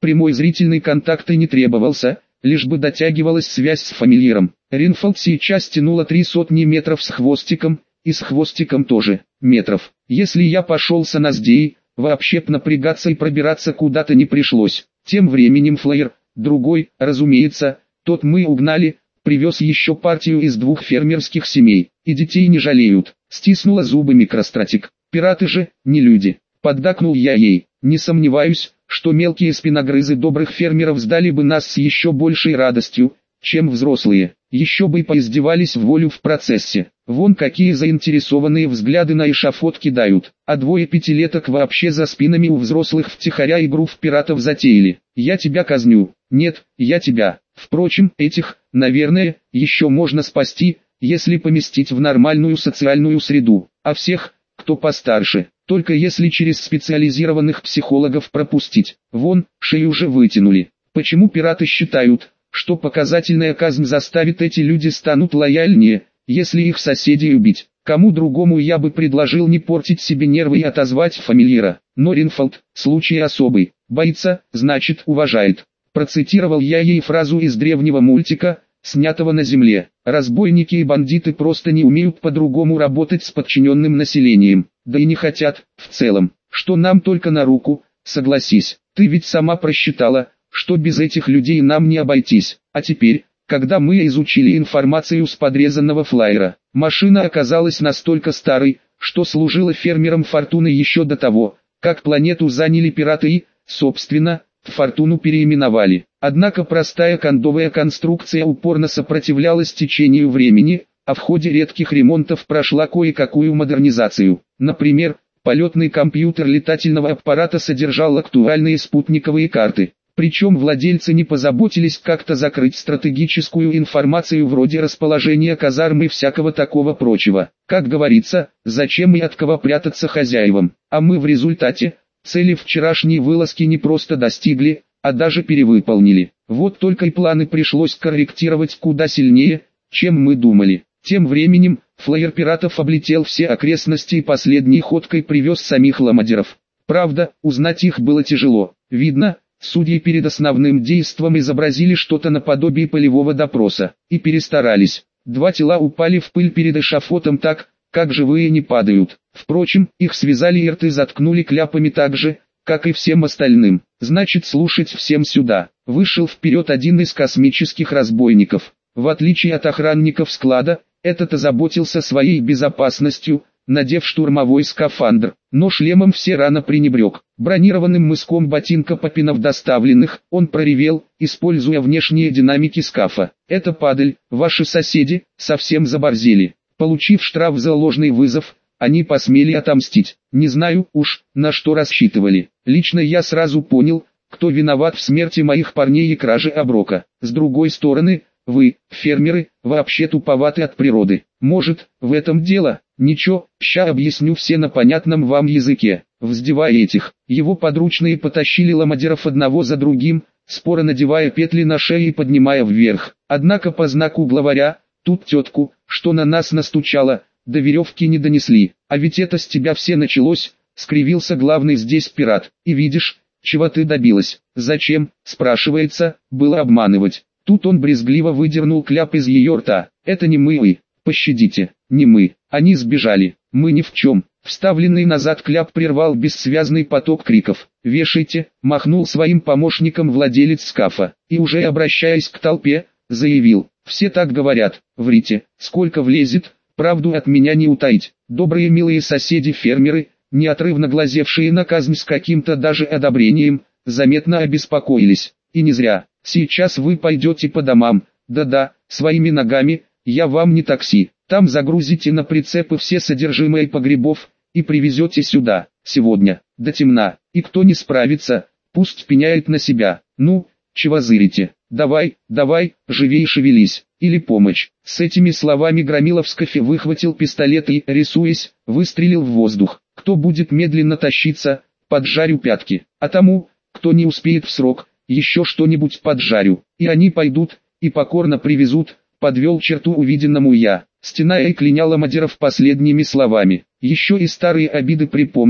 Прямой зрительный контакт и не требовался, лишь бы дотягивалась связь с фамильяром. Ринфолд сейчас тянуло 300 метров с хвостиком, и с хвостиком тоже, метров. Если я пошел с Аназдеей, вообще напрягаться и пробираться куда-то не пришлось. Тем временем флайер, другой, разумеется, тот мы угнали, привез еще партию из 2 фермерских семей, и детей не жалеют. Стиснула зубы микростратик. Пираты же, не люди. Поддакнул я ей. Не сомневаюсь, что мелкие спиногрызы добрых фермеров сдали бы нас с еще большей радостью, чем взрослые. Еще бы и поиздевались в волю в процессе. Вон какие заинтересованные взгляды на эшафот кидают. А 2 пятилеток вообще за спинами у взрослых втихаря игру в пиратов затеяли. Я тебя казню. Нет, я тебя. Впрочем, этих, наверное, еще можно спасти, если поместить в нормальную социальную среду. А всех, кто постарше, только если через специализированных психологов пропустить. Вон, шею уже вытянули. Почему пираты считают, что показательная казнь заставит эти люди станут лояльнее, если их соседей убить? Кому другому я бы предложил не портить себе нервы и отозвать фамильяра. Но Ринфолд, случай особый. Боится, значит уважает. Процитировал я ей фразу из древнего мультика, снятого на земле. Разбойники и бандиты просто не умеют по-другому работать с подчиненным населением. Да и не хотят, в целом. Что нам только на руку, согласись. Ты ведь сама просчитала, что без этих людей нам не обойтись. А теперь, когда мы изучили информацию с подрезанного флайера, машина оказалась настолько старой, что служила фермерам Фортуны еще до того, как планету заняли пираты и, собственно, Фортуну переименовали. Однако простая кондовая конструкция упорно сопротивлялась течению времени, а в ходе редких ремонтов прошла кое-какую модернизацию. Например, полетный компьютер летательного аппарата содержал актуальные спутниковые карты. Причем владельцы не позаботились как-то закрыть стратегическую информацию вроде расположения казарм и всякого такого прочего. Как говорится, зачем и от кого прятаться хозяевам. А мы в результате цели вчерашней вылазки не просто достигли, а даже перевыполнили. Вот только и планы пришлось корректировать куда сильнее, чем мы думали. Тем временем, флайер пиратов облетел все окрестности и последней ходкой привез самих ламадеров. Правда, узнать их было тяжело. Видно, судьи перед основным действом изобразили что-то наподобие полевого допроса, и перестарались. 2 тела упали в пыль перед эшафотом так, как живые не падают. Впрочем, их связали и рты заткнули кляпами так же, как и всем остальным. Значит, слушать всем сюда. Вышел вперед один из космических разбойников. В отличие от охранников склада, этот озаботился своей безопасностью, надев штурмовой скафандр, но шлемом все рано пренебрег. Бронированным мыском ботинка попинав доставленных, он проревел, используя внешние динамики скафа: «Это падаль, ваши соседи, совсем заборзели». Получив штраф за ложный вызов, они посмели отомстить. Не знаю уж, на что рассчитывали. Лично я сразу понял, кто виноват в смерти моих парней и краже оброка. С другой стороны, вы, фермеры, вообще туповаты от природы. Может, в этом дело? Ничего, ща объясню все на понятном вам языке. Вздевая этих, его подручные потащили ламадеров одного за другим, споро надевая петли на шею и поднимая вверх. Однако по знаку главаря, тут тетку, что на нас настучала, до веревки не донесли. А ведь это с тебя все началось, скривился главный здесь пират. И видишь, чего ты добилась. Зачем, спрашивается, было обманывать. Тут он брезгливо выдернул кляп из ее рта. Это не мы, пощадите, не мы. Они сбежали, мы ни в чем. Вставленный назад кляп прервал бессвязный поток криков. «Вешайте!» – махнул своим помощником владелец скафа. И уже обращаясь к толпе, заявил: «Все так говорят, врите, сколько влезет, правду от меня не утаить». Добрые милые соседи-фермеры, неотрывно глазевшие на казнь с каким-то даже одобрением, заметно обеспокоились. И не зря. Сейчас вы пойдете по домам, да-да, своими ногами, я вам не такси. Там загрузите на прицепы все содержимое погребов и привезете сюда, сегодня, до темна. И кто не справится, пусть пеняет на себя. Ну, чего зырите? Давай, давай, живей шевелись, или помощь». С этими словами Громила в скафе выхватил пистолет и, рисуясь, выстрелил в воздух. «Кто будет медленно тащиться, поджарю пятки, а тому, кто не успеет в срок, еще что-нибудь поджарю, и они пойдут, и покорно привезут», подвел черту увиденному я, стеная и кляня ламадеров последними словами. Еще и старые обиды припомнит,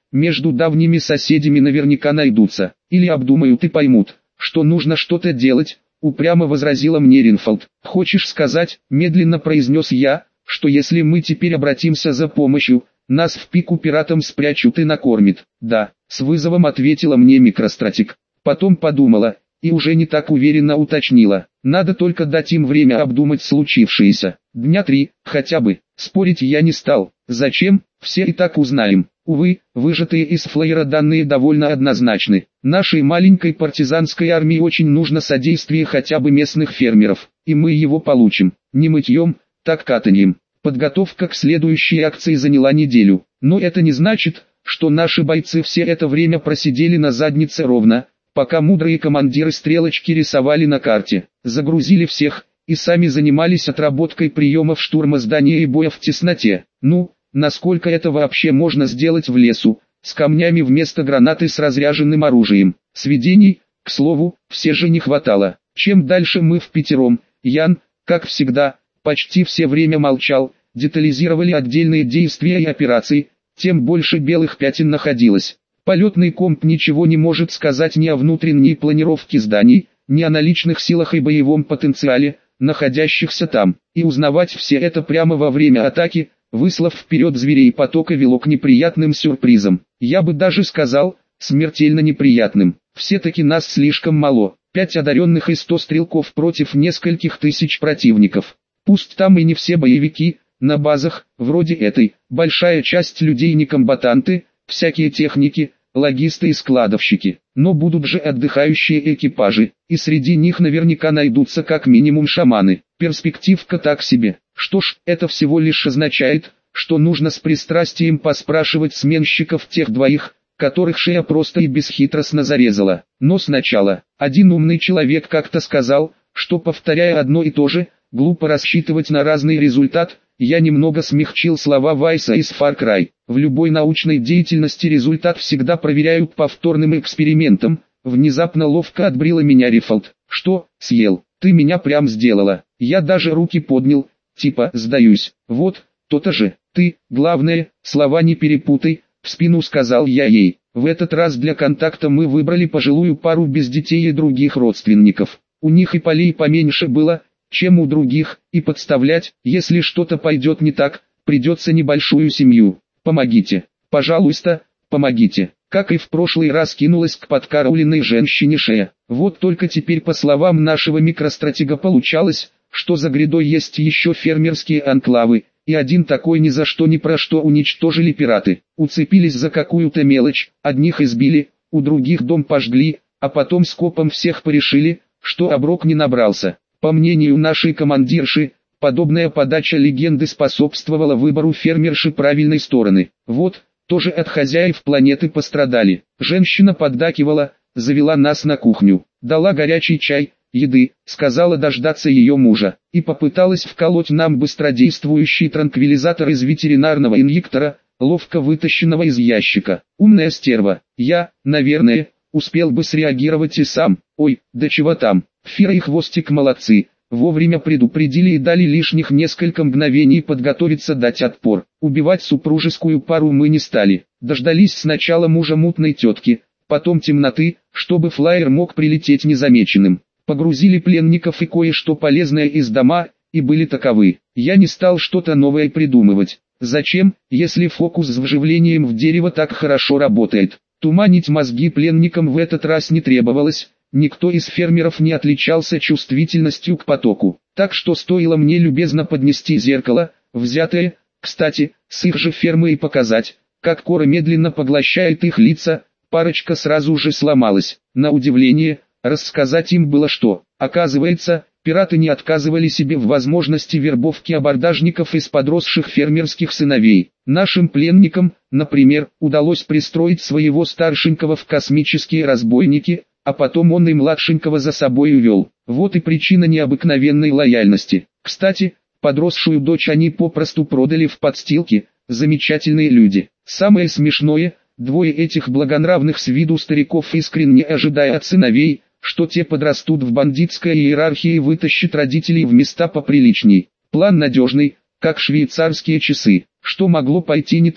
между давними соседями наверняка найдутся, или обдумают и поймут, что нужно что-то делать, упрямо возразила мне Ринфолд. Хочешь сказать, медленно произнес я, что если мы теперь обратимся за помощью, нас в пику пиратам спрячут и накормят? Да, с вызовом ответила мне микростратик. Потом подумала, и уже не так уверенно уточнила. Надо только дать им время обдумать случившееся. Дня 3, хотя бы. Спорить я не стал. Зачем? Все и так узнаем. Увы, выжатые из флеера данные довольно однозначны. Нашей маленькой партизанской армии очень нужно содействие хотя бы местных фермеров. И мы его получим. Не мытьем, так катаньем. Подготовка к следующей акции заняла неделю. Но это не значит, что наши бойцы все это время просидели на заднице ровно, пока мудрые командиры стрелочки рисовали на карте, загрузили всех, и сами занимались отработкой приемов штурма здания и боя в тесноте. Ну, насколько это вообще можно сделать в лесу, с камнями вместо гранаты с разряженным оружием. Сведений, к слову, все же не хватало. Чем дальше мы впятером, Ян, как всегда, почти все время молчал, детализировали отдельные действия и операции, тем больше белых пятен находилось. Полетный комп ничего не может сказать ни о внутренней планировке зданий, ни о наличных силах и боевом потенциале, находящихся там. И узнавать все это прямо во время атаки, выслав вперед зверей потока, вело к неприятным сюрпризам. Я бы даже сказал, смертельно неприятным. Все-таки нас слишком мало, 5 одаренных и 100 стрелков против нескольких тысяч противников. Пусть там и не все боевики, на базах, вроде этой, большая часть людей не комбатанты, всякие техники, логисты и складовщики, но будут же отдыхающие экипажи, и среди них наверняка найдутся как минимум шаманы. Перспективка так себе. Что ж, это всего лишь означает, что нужно с пристрастием поспрашивать сменщиков тех двоих, которых Шея просто и бесхитростно зарезала. Но сначала, один умный человек как-то сказал, что повторяя одно и то же, глупо рассчитывать на разный результат. Я немного смягчил слова Вайса из Far Cry. В любой научной деятельности результат всегда проверяют повторным экспериментом. Внезапно ловко отбрила меня Рифолд. Что, съел? Ты меня прям сделала. Я даже руки поднял, типа сдаюсь. Вот, то-то же. Ты, главное, слова не перепутай, в спину сказал я ей. В этот раз для контакта мы выбрали пожилую пару без детей и других родственников. У них и полей поменьше было, чем у других, и подставлять, если что-то пойдет не так, придется небольшую семью. Помогите, пожалуйста, помогите. Как и в прошлый раз кинулась к подкарауленной женщине Шея. Вот только теперь по словам нашего микростратега получалось, что за грядой есть еще фермерские анклавы, и один такой ни за что ни про что уничтожили пираты. Уцепились за какую-то мелочь, одних избили, у других дом пожгли, а потом скопом всех порешили, что оброк не набрался. По мнению нашей командирши, подобная подача легенды способствовала выбору фермерши правильной стороны. Вот, тоже от хозяев планеты пострадали. Женщина поддакивала, завела нас на кухню, дала горячий чай, еды, сказала дождаться ее мужа, и попыталась вколоть нам быстродействующий транквилизатор из ветеринарного инъектора, ловко вытащенного из ящика. Умная стерва. Я, наверное, успел бы среагировать и сам. Ой, да чего там. Фира и Хвостик молодцы, вовремя предупредили и дали лишних несколько мгновений подготовиться дать отпор. Убивать супружескую пару мы не стали. Дождались сначала мужа мутной тетки, потом темноты, чтобы флайер мог прилететь незамеченным. Погрузили пленников и кое-что полезное из дома, и были таковы. Я не стал что-то новое придумывать. Зачем, если фокус с вживлением в дерево так хорошо работает? Туманить мозги пленникам в этот раз не требовалось. Никто из фермеров не отличался чувствительностью к потоку, так что стоило мне любезно поднести зеркало, взятое, кстати, с их же фермы и показать, как кора медленно поглощает их лица, парочка сразу же сломалась. На удивление, рассказать им было что. Оказывается, пираты не отказывали себе в возможности вербовки абордажников из подросших фермерских сыновей. Нашим пленникам, например, удалось пристроить своего старшенького в космические разбойники, а потом он и младшенького за собой увел. Вот и причина необыкновенной лояльности. Кстати, подросшую дочь они попросту продали в подстилке, замечательные люди. Самое смешное, двое этих благонравных с виду стариков искренне ожидая от сыновей, что те подрастут в бандитской иерархии и вытащат родителей в места поприличней. План надежный, как швейцарские часы. Что могло пойти не так?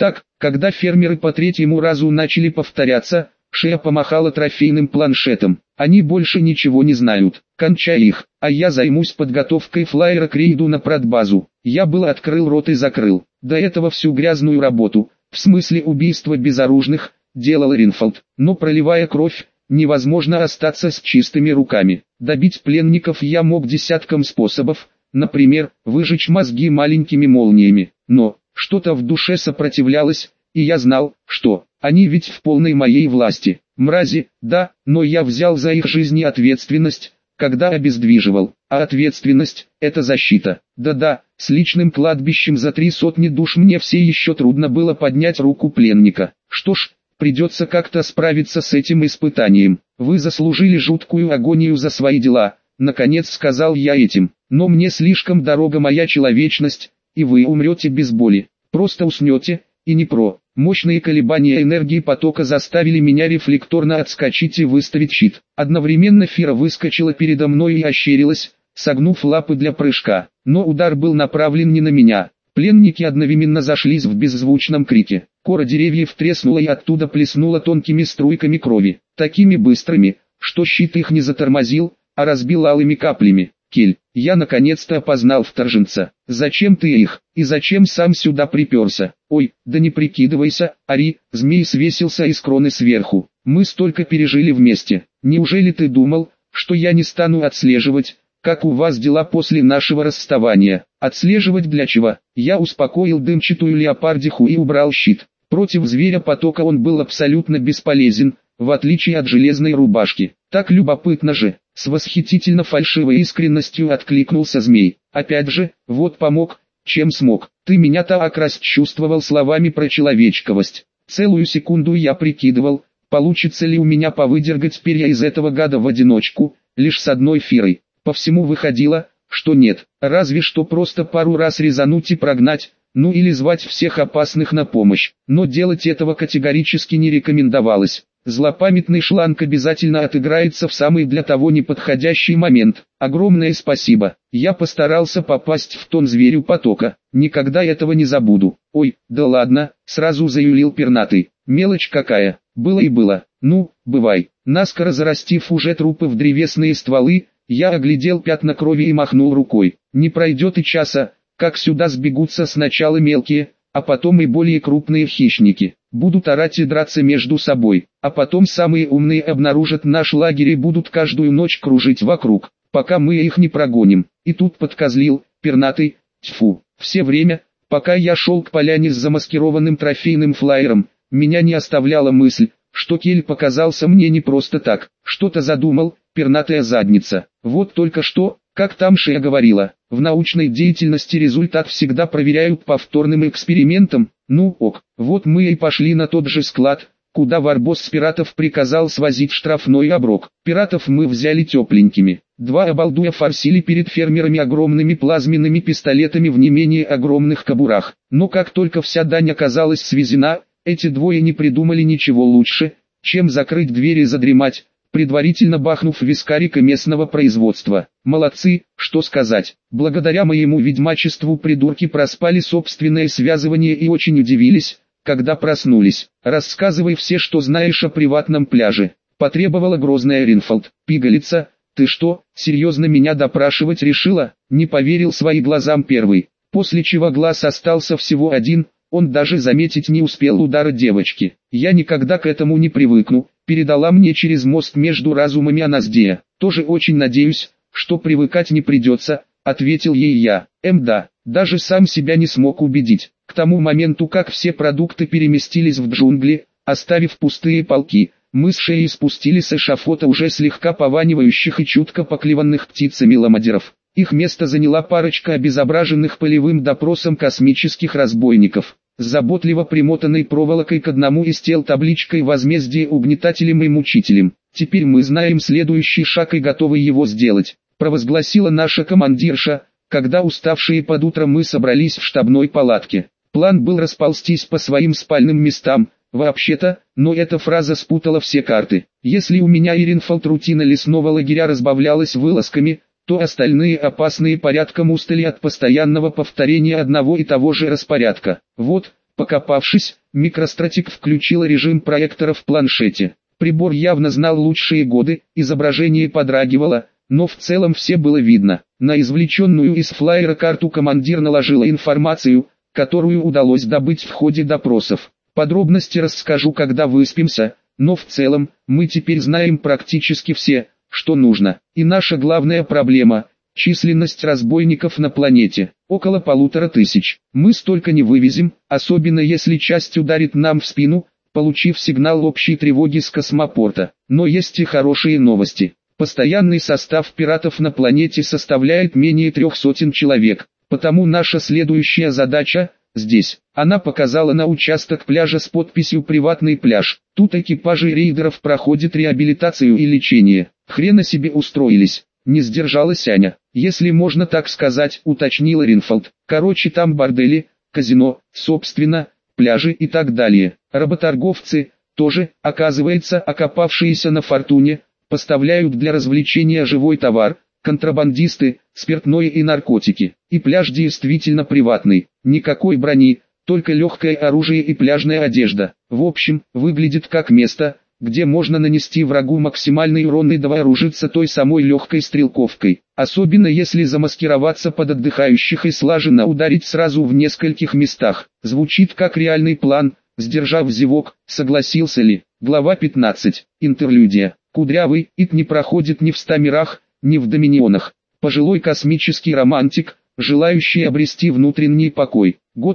Когда фермеры по третьему разу начали повторяться, Шея помахала трофейным планшетом. Они больше ничего не знают. Кончай их, а я займусь подготовкой флайера к рейду на продбазу. Я было открыл рот и закрыл. До этого всю грязную работу, в смысле убийства безоружных, делал Ринфолд. Но проливая кровь, невозможно остаться с чистыми руками. Добить пленников я мог десятком способов, например, выжечь мозги маленькими молниями. Но что-то в душе сопротивлялось, и я знал, что они ведь в полной моей власти. Мрази, да, но я взял за их жизни ответственность, когда обездвиживал. А ответственность – это защита. Да-да, с личным кладбищем за 300 душ мне все еще трудно было поднять руку пленника. Что ж, придется как-то справиться с этим испытанием. Вы заслужили жуткую агонию за свои дела, наконец сказал я этим. Но мне слишком дорога моя человечность, и вы умрете без боли. Просто уснете, и не про. Мощные колебания энергии потока заставили меня рефлекторно отскочить и выставить щит. Одновременно Фира выскочила передо мной и ощерилась, согнув лапы для прыжка. Но удар был направлен не на меня. Пленники одновременно зашлись в беззвучном крике. Кора деревьев треснула и оттуда плеснула тонкими струйками крови. Такими быстрыми, что щит их не затормозил, а разбил алыми каплями. Кель, я наконец-то опознал вторженца. Зачем ты их, и зачем сам сюда приперся? Ой, да не прикидывайся, Ари, змей свесился из кроны сверху. Мы столько пережили вместе. Неужели ты думал, что я не стану отслеживать, как у вас дела после нашего расставания? Отслеживать для чего? Я успокоил дымчатую леопардиху и убрал щит. Против зверя потока он был абсолютно бесполезен, в отличие от железной рубашки. Так любопытно же, с восхитительно фальшивой искренностью откликнулся змей. Опять же, вот помог, чем смог. Ты меня так расчувствовал словами про человечковость. Целую секунду я прикидывал, получится ли у меня повыдергать перья из этого гада в одиночку, лишь с одной Фирой. По всему выходило, что нет, разве что просто пару раз резануть и прогнать, ну или звать всех опасных на помощь. Но делать этого категорически не рекомендовалось. Злопамятный шланг обязательно отыграется в самый для того неподходящий момент. Огромное спасибо. Я постарался попасть в тон зверю потока. Никогда этого не забуду. Ой, да ладно, сразу заюлил пернатый. Мелочь какая. Было и было. Ну, бывай. Наскоро зарастив уже трупы в древесные стволы, я оглядел пятна крови и махнул рукой. Не пройдет и часа, как сюда сбегутся сначала мелкие, а потом и более крупные хищники. Будут орать и драться между собой, а потом самые умные обнаружат наш лагерь и будут каждую ночь кружить вокруг, пока мы их не прогоним. И тут подкозлил, пернатый, тьфу. Все время, пока я шел к поляне с замаскированным трофейным флайером, меня не оставляла мысль, что Кель показался мне не просто так. Что-то задумал, пернатая задница. Вот только что, как там Шея говорила, в научной деятельности результат всегда проверяют повторным экспериментом. Ну ок, вот мы и пошли на тот же склад, куда Варбос с пиратов приказал свозить штрафной оброк. Пиратов мы взяли тепленькими. Два обалдуя форсили перед фермерами огромными плазменными пистолетами в не менее огромных кобурах. Но как только вся дань оказалась свезена, эти двое не придумали ничего лучше, чем закрыть дверь и задремать, предварительно бахнув вискарика местного производства. Молодцы, что сказать. Благодаря моему ведьмачеству придурки проспали собственное связывание и очень удивились, когда проснулись. Рассказывай все, что знаешь о приватном пляже. Потребовала грозная Ринфолд. Пигалица, ты что, серьезно меня допрашивать решила? Не поверил своим глазам первый. После чего глаз остался всего один, он даже заметить не успел удара девочки. Я никогда к этому не привыкну, передала мне через мост между разумами Аназдея. Тоже очень надеюсь, что привыкать не придется, ответил ей я. Да, даже сам себя не смог убедить. К тому моменту, как все продукты переместились в джунгли, оставив пустые полки, мы с Шеей спустились с эшафота уже слегка пованивающих и чутко поклеванных птицами ламадеров. Их место заняла парочка обезображенных полевым допросом космических разбойников, с заботливо примотанной проволокой к одному из тел табличкой «Возмездие угнетателям и мучителям». «Теперь мы знаем следующий шаг и готовы его сделать», провозгласила наша командирша, когда уставшие под утро мы собрались в штабной палатке. План был расползтись по своим спальным местам, вообще-то, но эта фраза спутала все карты. Если у меня и Ринфолд рутина лесного лагеря разбавлялась вылазками, то остальные опасные порядком устали от постоянного повторения одного и того же распорядка. Вот, Покопавшись, микростратик включил режим проектора в планшете. Прибор явно знал лучшие годы, изображение подрагивало, но в целом все было видно. На извлеченную из флайера карту командир наложила информацию, которую удалось добыть в ходе допросов. Подробности расскажу, когда выспимся, но в целом, мы теперь знаем практически все, что нужно. И наша главная проблема – численность разбойников на планете. Около 1500. Мы столько не вывезем, особенно если часть ударит нам в спину, получив сигнал общей тревоги с космопорта. Но есть и хорошие новости. Постоянный состав пиратов на планете составляет менее 300 человек, потому наша следующая задача – здесь. Она показала на участок пляжа с подписью «Приватный пляж». Тут экипажи рейдеров проходят реабилитацию и лечение. Хрена себе устроились. Не сдержалась Аня. Если можно так сказать, уточнила Ринфолд. Короче, там бордели, казино, собственно, пляжи и так далее. Работорговцы, тоже, оказывается, окопавшиеся на фортуне, поставляют для развлечения живой товар, контрабандисты, спиртное и наркотики. И пляж действительно приватный. Никакой брони, только легкое оружие и пляжная одежда. В общем, выглядит как место, где можно нанести врагу максимальный урон и довооружиться той самой легкой стрелковкой. Особенно если замаскироваться под отдыхающих и слаженно ударить сразу в нескольких местах. Звучит как реальный план, сдержав зевок, согласился ли. Глава 15. Интерлюдия. Кудрявый Ит не проходит ни в 100 мирах, ни в доминионах. Пожилой космический романтик, желающий обрести внутренний покой. Год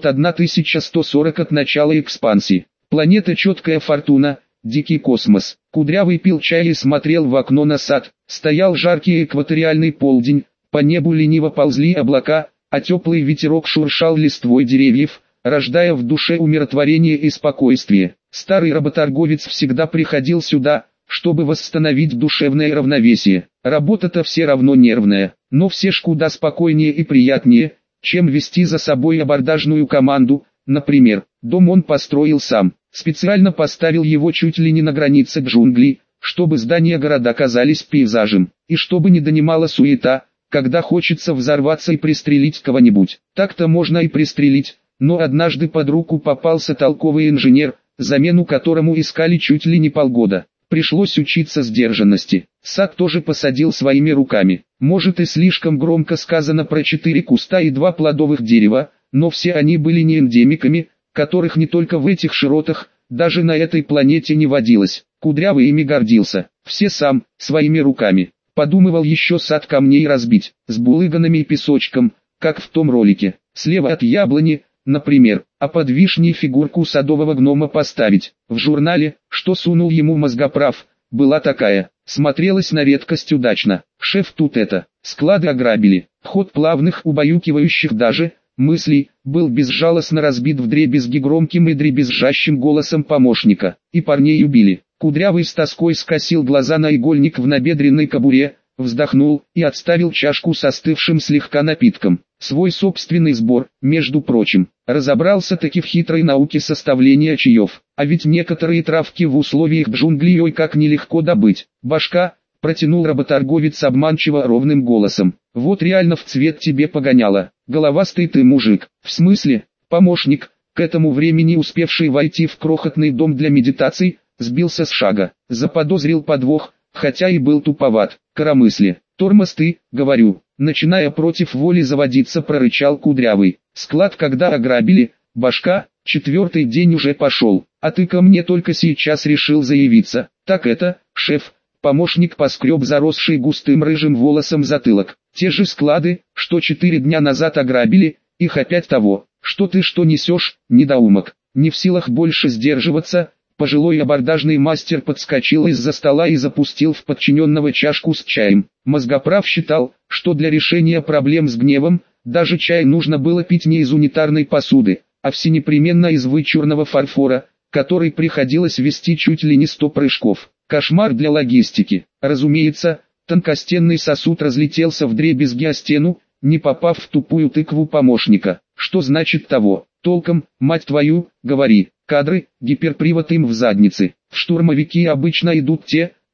1140 от начала экспансии. Планета Четкая Фортуна, дикий космос. Кудрявый пил чай и смотрел в окно на сад. Стоял жаркий экваториальный полдень, по небу лениво ползли облака, а теплый ветерок шуршал листвой деревьев, рождая в душе умиротворение и спокойствие. Старый работорговец всегда приходил сюда, чтобы восстановить душевное равновесие. Работа-то все равно нервная, но все ж куда спокойнее и приятнее, чем вести за собой абордажную команду. Например, дом он построил сам, специально поставил его чуть ли не на границе джунглей, чтобы здания города казались пейзажем, и чтобы не донимала суета, когда хочется взорваться и пристрелить кого-нибудь. Так-то можно и пристрелить, но однажды под руку попался толковый инженер, замену которому искали чуть ли не полгода. Пришлось учиться сдержанности. Сад тоже посадил своими руками. Может и слишком громко сказано про 4 куста и 2 плодовых дерева, но все они были не эндемиками, которых не только в этих широтах, даже на этой планете не водилось. Кудрявый ими гордился. Все сам, своими руками. Подумывал еще сад камней разбить, с булыганами и песочком, как в том ролике. Слева от яблони, например, а под вишней фигурку садового гнома поставить. В журнале, что сунул ему мозгоправ, была такая. Смотрелась на редкость удачно. Шеф тут склады ограбили. Ход плавных, убаюкивающих даже мыслей, был безжалостно разбит вдребезги громким и дребезжащим голосом помощника. И парней убили. Кудрявый с тоской скосил глаза на игольник в набедренной кобуре, вздохнул и отставил чашку с остывшим слегка напитком. Свой собственный сбор, между прочим. Разобрался-таки в хитрой науке составления чаев. А ведь некоторые травки в условиях джунглей ой как нелегко добыть. Башка, протянул работорговец обманчиво ровным голосом. Вот реально в цвет тебе погоняло. Головастый ты мужик. В смысле? Помощник, к этому времени успевший войти в крохотный дом для медитаций, сбился с шага. Заподозрил подвох, хотя и был туповат. Коромысле. Тормоз ты, говорю. Начиная против воли заводиться, прорычал Кудрявый. Склад когда ограбили, башка, 4-й день уже пошел, а ты ко мне только сейчас решил заявиться. Так это, шеф, помощник поскреб заросший густым рыжим волосом затылок. Те же склады, что 4 дня назад ограбили, их опять того. Что ты что несешь, недоумок? Не в силах больше сдерживаться, пожилой абордажный мастер подскочил из-за стола и запустил в подчиненного чашку с чаем. Мозгоправ считал, что для решения проблем с гневом, даже чай нужно было пить не из унитарной посуды, а всенепременно из вычурного фарфора, который приходилось вести чуть ли не 100 прыжков. Кошмар для логистики. Разумеется, тонкостенный сосуд разлетелся вдребезги о стену, не попав в тупую тыкву помощника. Что значит того? Толком, мать твою, говори. Кадры, гиперпривод им в задницы. В штурмовики обычно идут те,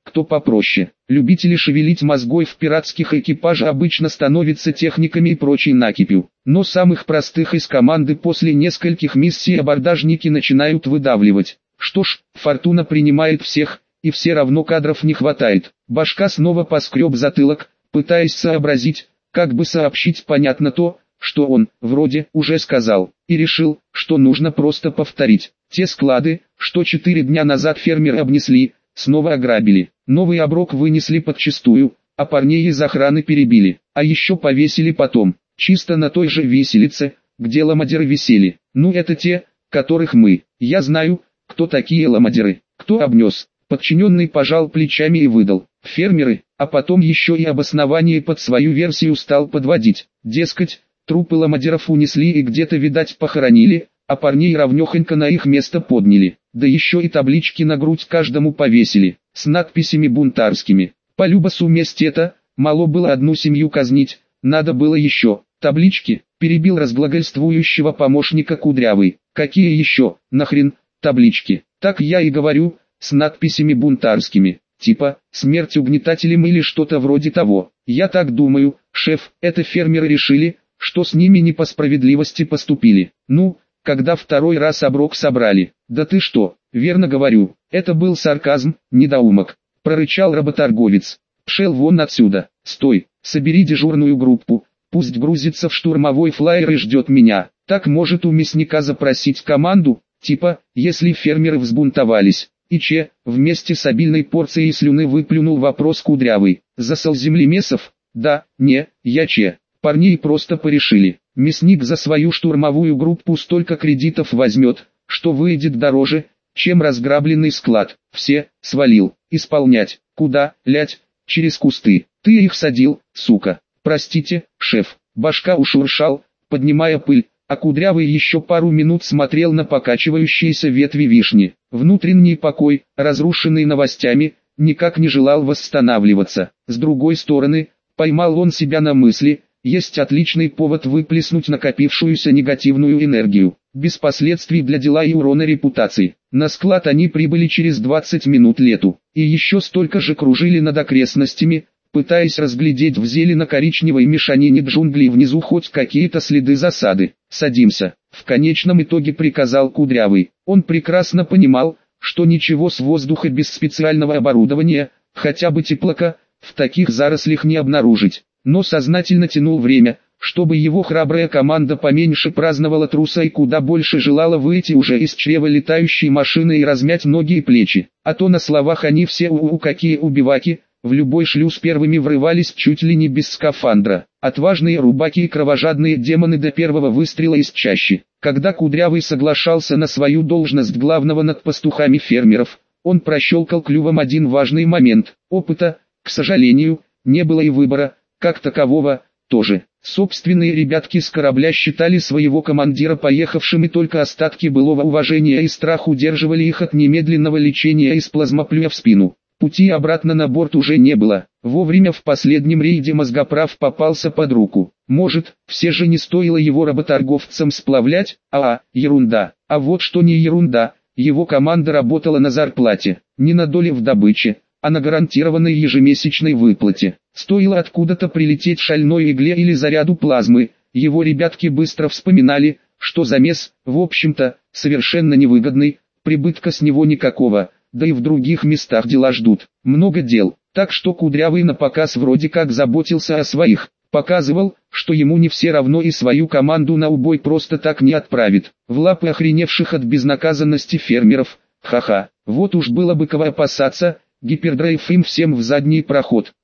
кто попроще. Любители шевелить мозгой в пиратских экипажах обычно становятся техниками и прочей накипью. Но самых простых из команды после нескольких миссий абордажники начинают выдавливать. Что ж, фортуна принимает всех, и все равно кадров не хватает. Башка снова поскреб затылок, пытаясь сообразить, как бы сообщить понятно то, что он, вроде, уже сказал, и решил, что нужно просто повторить. Те склады, что 4 дня назад фермеры обнесли, снова ограбили. Новый оброк вынесли подчистую, а парней из охраны перебили. А еще повесили потом, чисто на той же виселице, где ломадеры висели. Ну это те, которых мы. Я знаю, кто такие ломадеры, кто обнес. Подчиненный пожал плечами и выдал. Фермеры, а потом еще и обоснование под свою версию стал подводить. Дескать, трупы ломадеров унесли и где-то, видать, похоронили, а парней равнехонько на их место подняли. Да еще и таблички на грудь каждому повесили, с надписями бунтарскими. По любасу месть это, мало было одну семью казнить, надо было еще. Таблички, перебил разглагольствующего помощника Кудрявый. Какие еще, нахрен, таблички? Так я и говорю, с надписями бунтарскими. Типа, смерть угнетателям или что-то вроде того. Я так думаю, шеф, это фермеры решили, что с ними не по справедливости поступили. Ну, когда второй раз оброк собрали. Да ты что, верно говорю, это был сарказм, недоумок. Прорычал работорговец. Пшел вон отсюда. Стой, собери дежурную группу, пусть грузится в штурмовой флайер и ждет меня. Так может у мясника запросить команду, типа, если фермеры взбунтовались. И че, вместе с обильной порцией слюны выплюнул вопрос Кудрявый. Засал землемесов? Да, не, я че. Парней просто порешили. Мясник за свою штурмовую группу столько кредитов возьмет, что выйдет дороже, чем разграбленный склад. Все, свалил. Исполнять. Куда, лять? Через кусты. Ты их садил, сука. Простите, шеф. Башка ушуршал, поднимая пыль, а Кудрявый еще пару минут смотрел на покачивающиеся ветви вишни. Внутренний покой, разрушенный новостями, никак не желал восстанавливаться. С другой стороны, поймал он себя на мысли, есть отличный повод выплеснуть накопившуюся негативную энергию, без последствий для дела и урона репутации. На склад они прибыли через 20 минут лету, и еще столько же кружили над окрестностями, пытаясь разглядеть в зелено-коричневой мешанине джунглей внизу хоть какие-то следы засады. «Садимся», — в конечном итоге приказал Кудрявый. Он прекрасно понимал, что ничего с воздуха без специального оборудования, хотя бы теплока, в таких зарослях не обнаружить. Но сознательно тянул время, чтобы его храбрая команда поменьше праздновала труса и куда больше желала выйти уже из чрева летающей машины и размять ноги и плечи. А то на словах они все какие убиваки, в любой шлюз первыми врывались чуть ли не без скафандра. Отважные рубаки и кровожадные демоны до первого выстрела из чащи. Когда Кудрявый соглашался на свою должность главного над пастухами фермеров, он прощелкал клювом один важный момент. Опыта, к сожалению, не было и выбора, как такового, тоже. Собственные ребятки с корабля считали своего командира поехавшим, и только остатки былого уважения и страх удерживали их от немедленного лечения из плазмоплюя в спину. Пути обратно на борт уже не было. Вовремя в последнем рейде мозгоправ попался под руку. Может, все же не стоило его работорговцам сплавлять? Ерунда. А вот что не ерунда, его команда работала на зарплате, не на доле в добыче, а на гарантированной ежемесячной выплате. Стоило откуда-то прилететь шальной игле или заряду плазмы, его ребятки быстро вспоминали, что замес, в общем-то, совершенно невыгодный, прибытка с него никакого, да и в других местах дела ждут. Много дел, так что Кудрявый напоказ вроде как заботился о своих, показывал, что ему не все равно и свою команду на убой просто так не отправит, в лапы охреневших от безнаказанности фермеров. Ха-ха, вот уж было бы кого опасаться. Гипердрайв им всем в задний проход.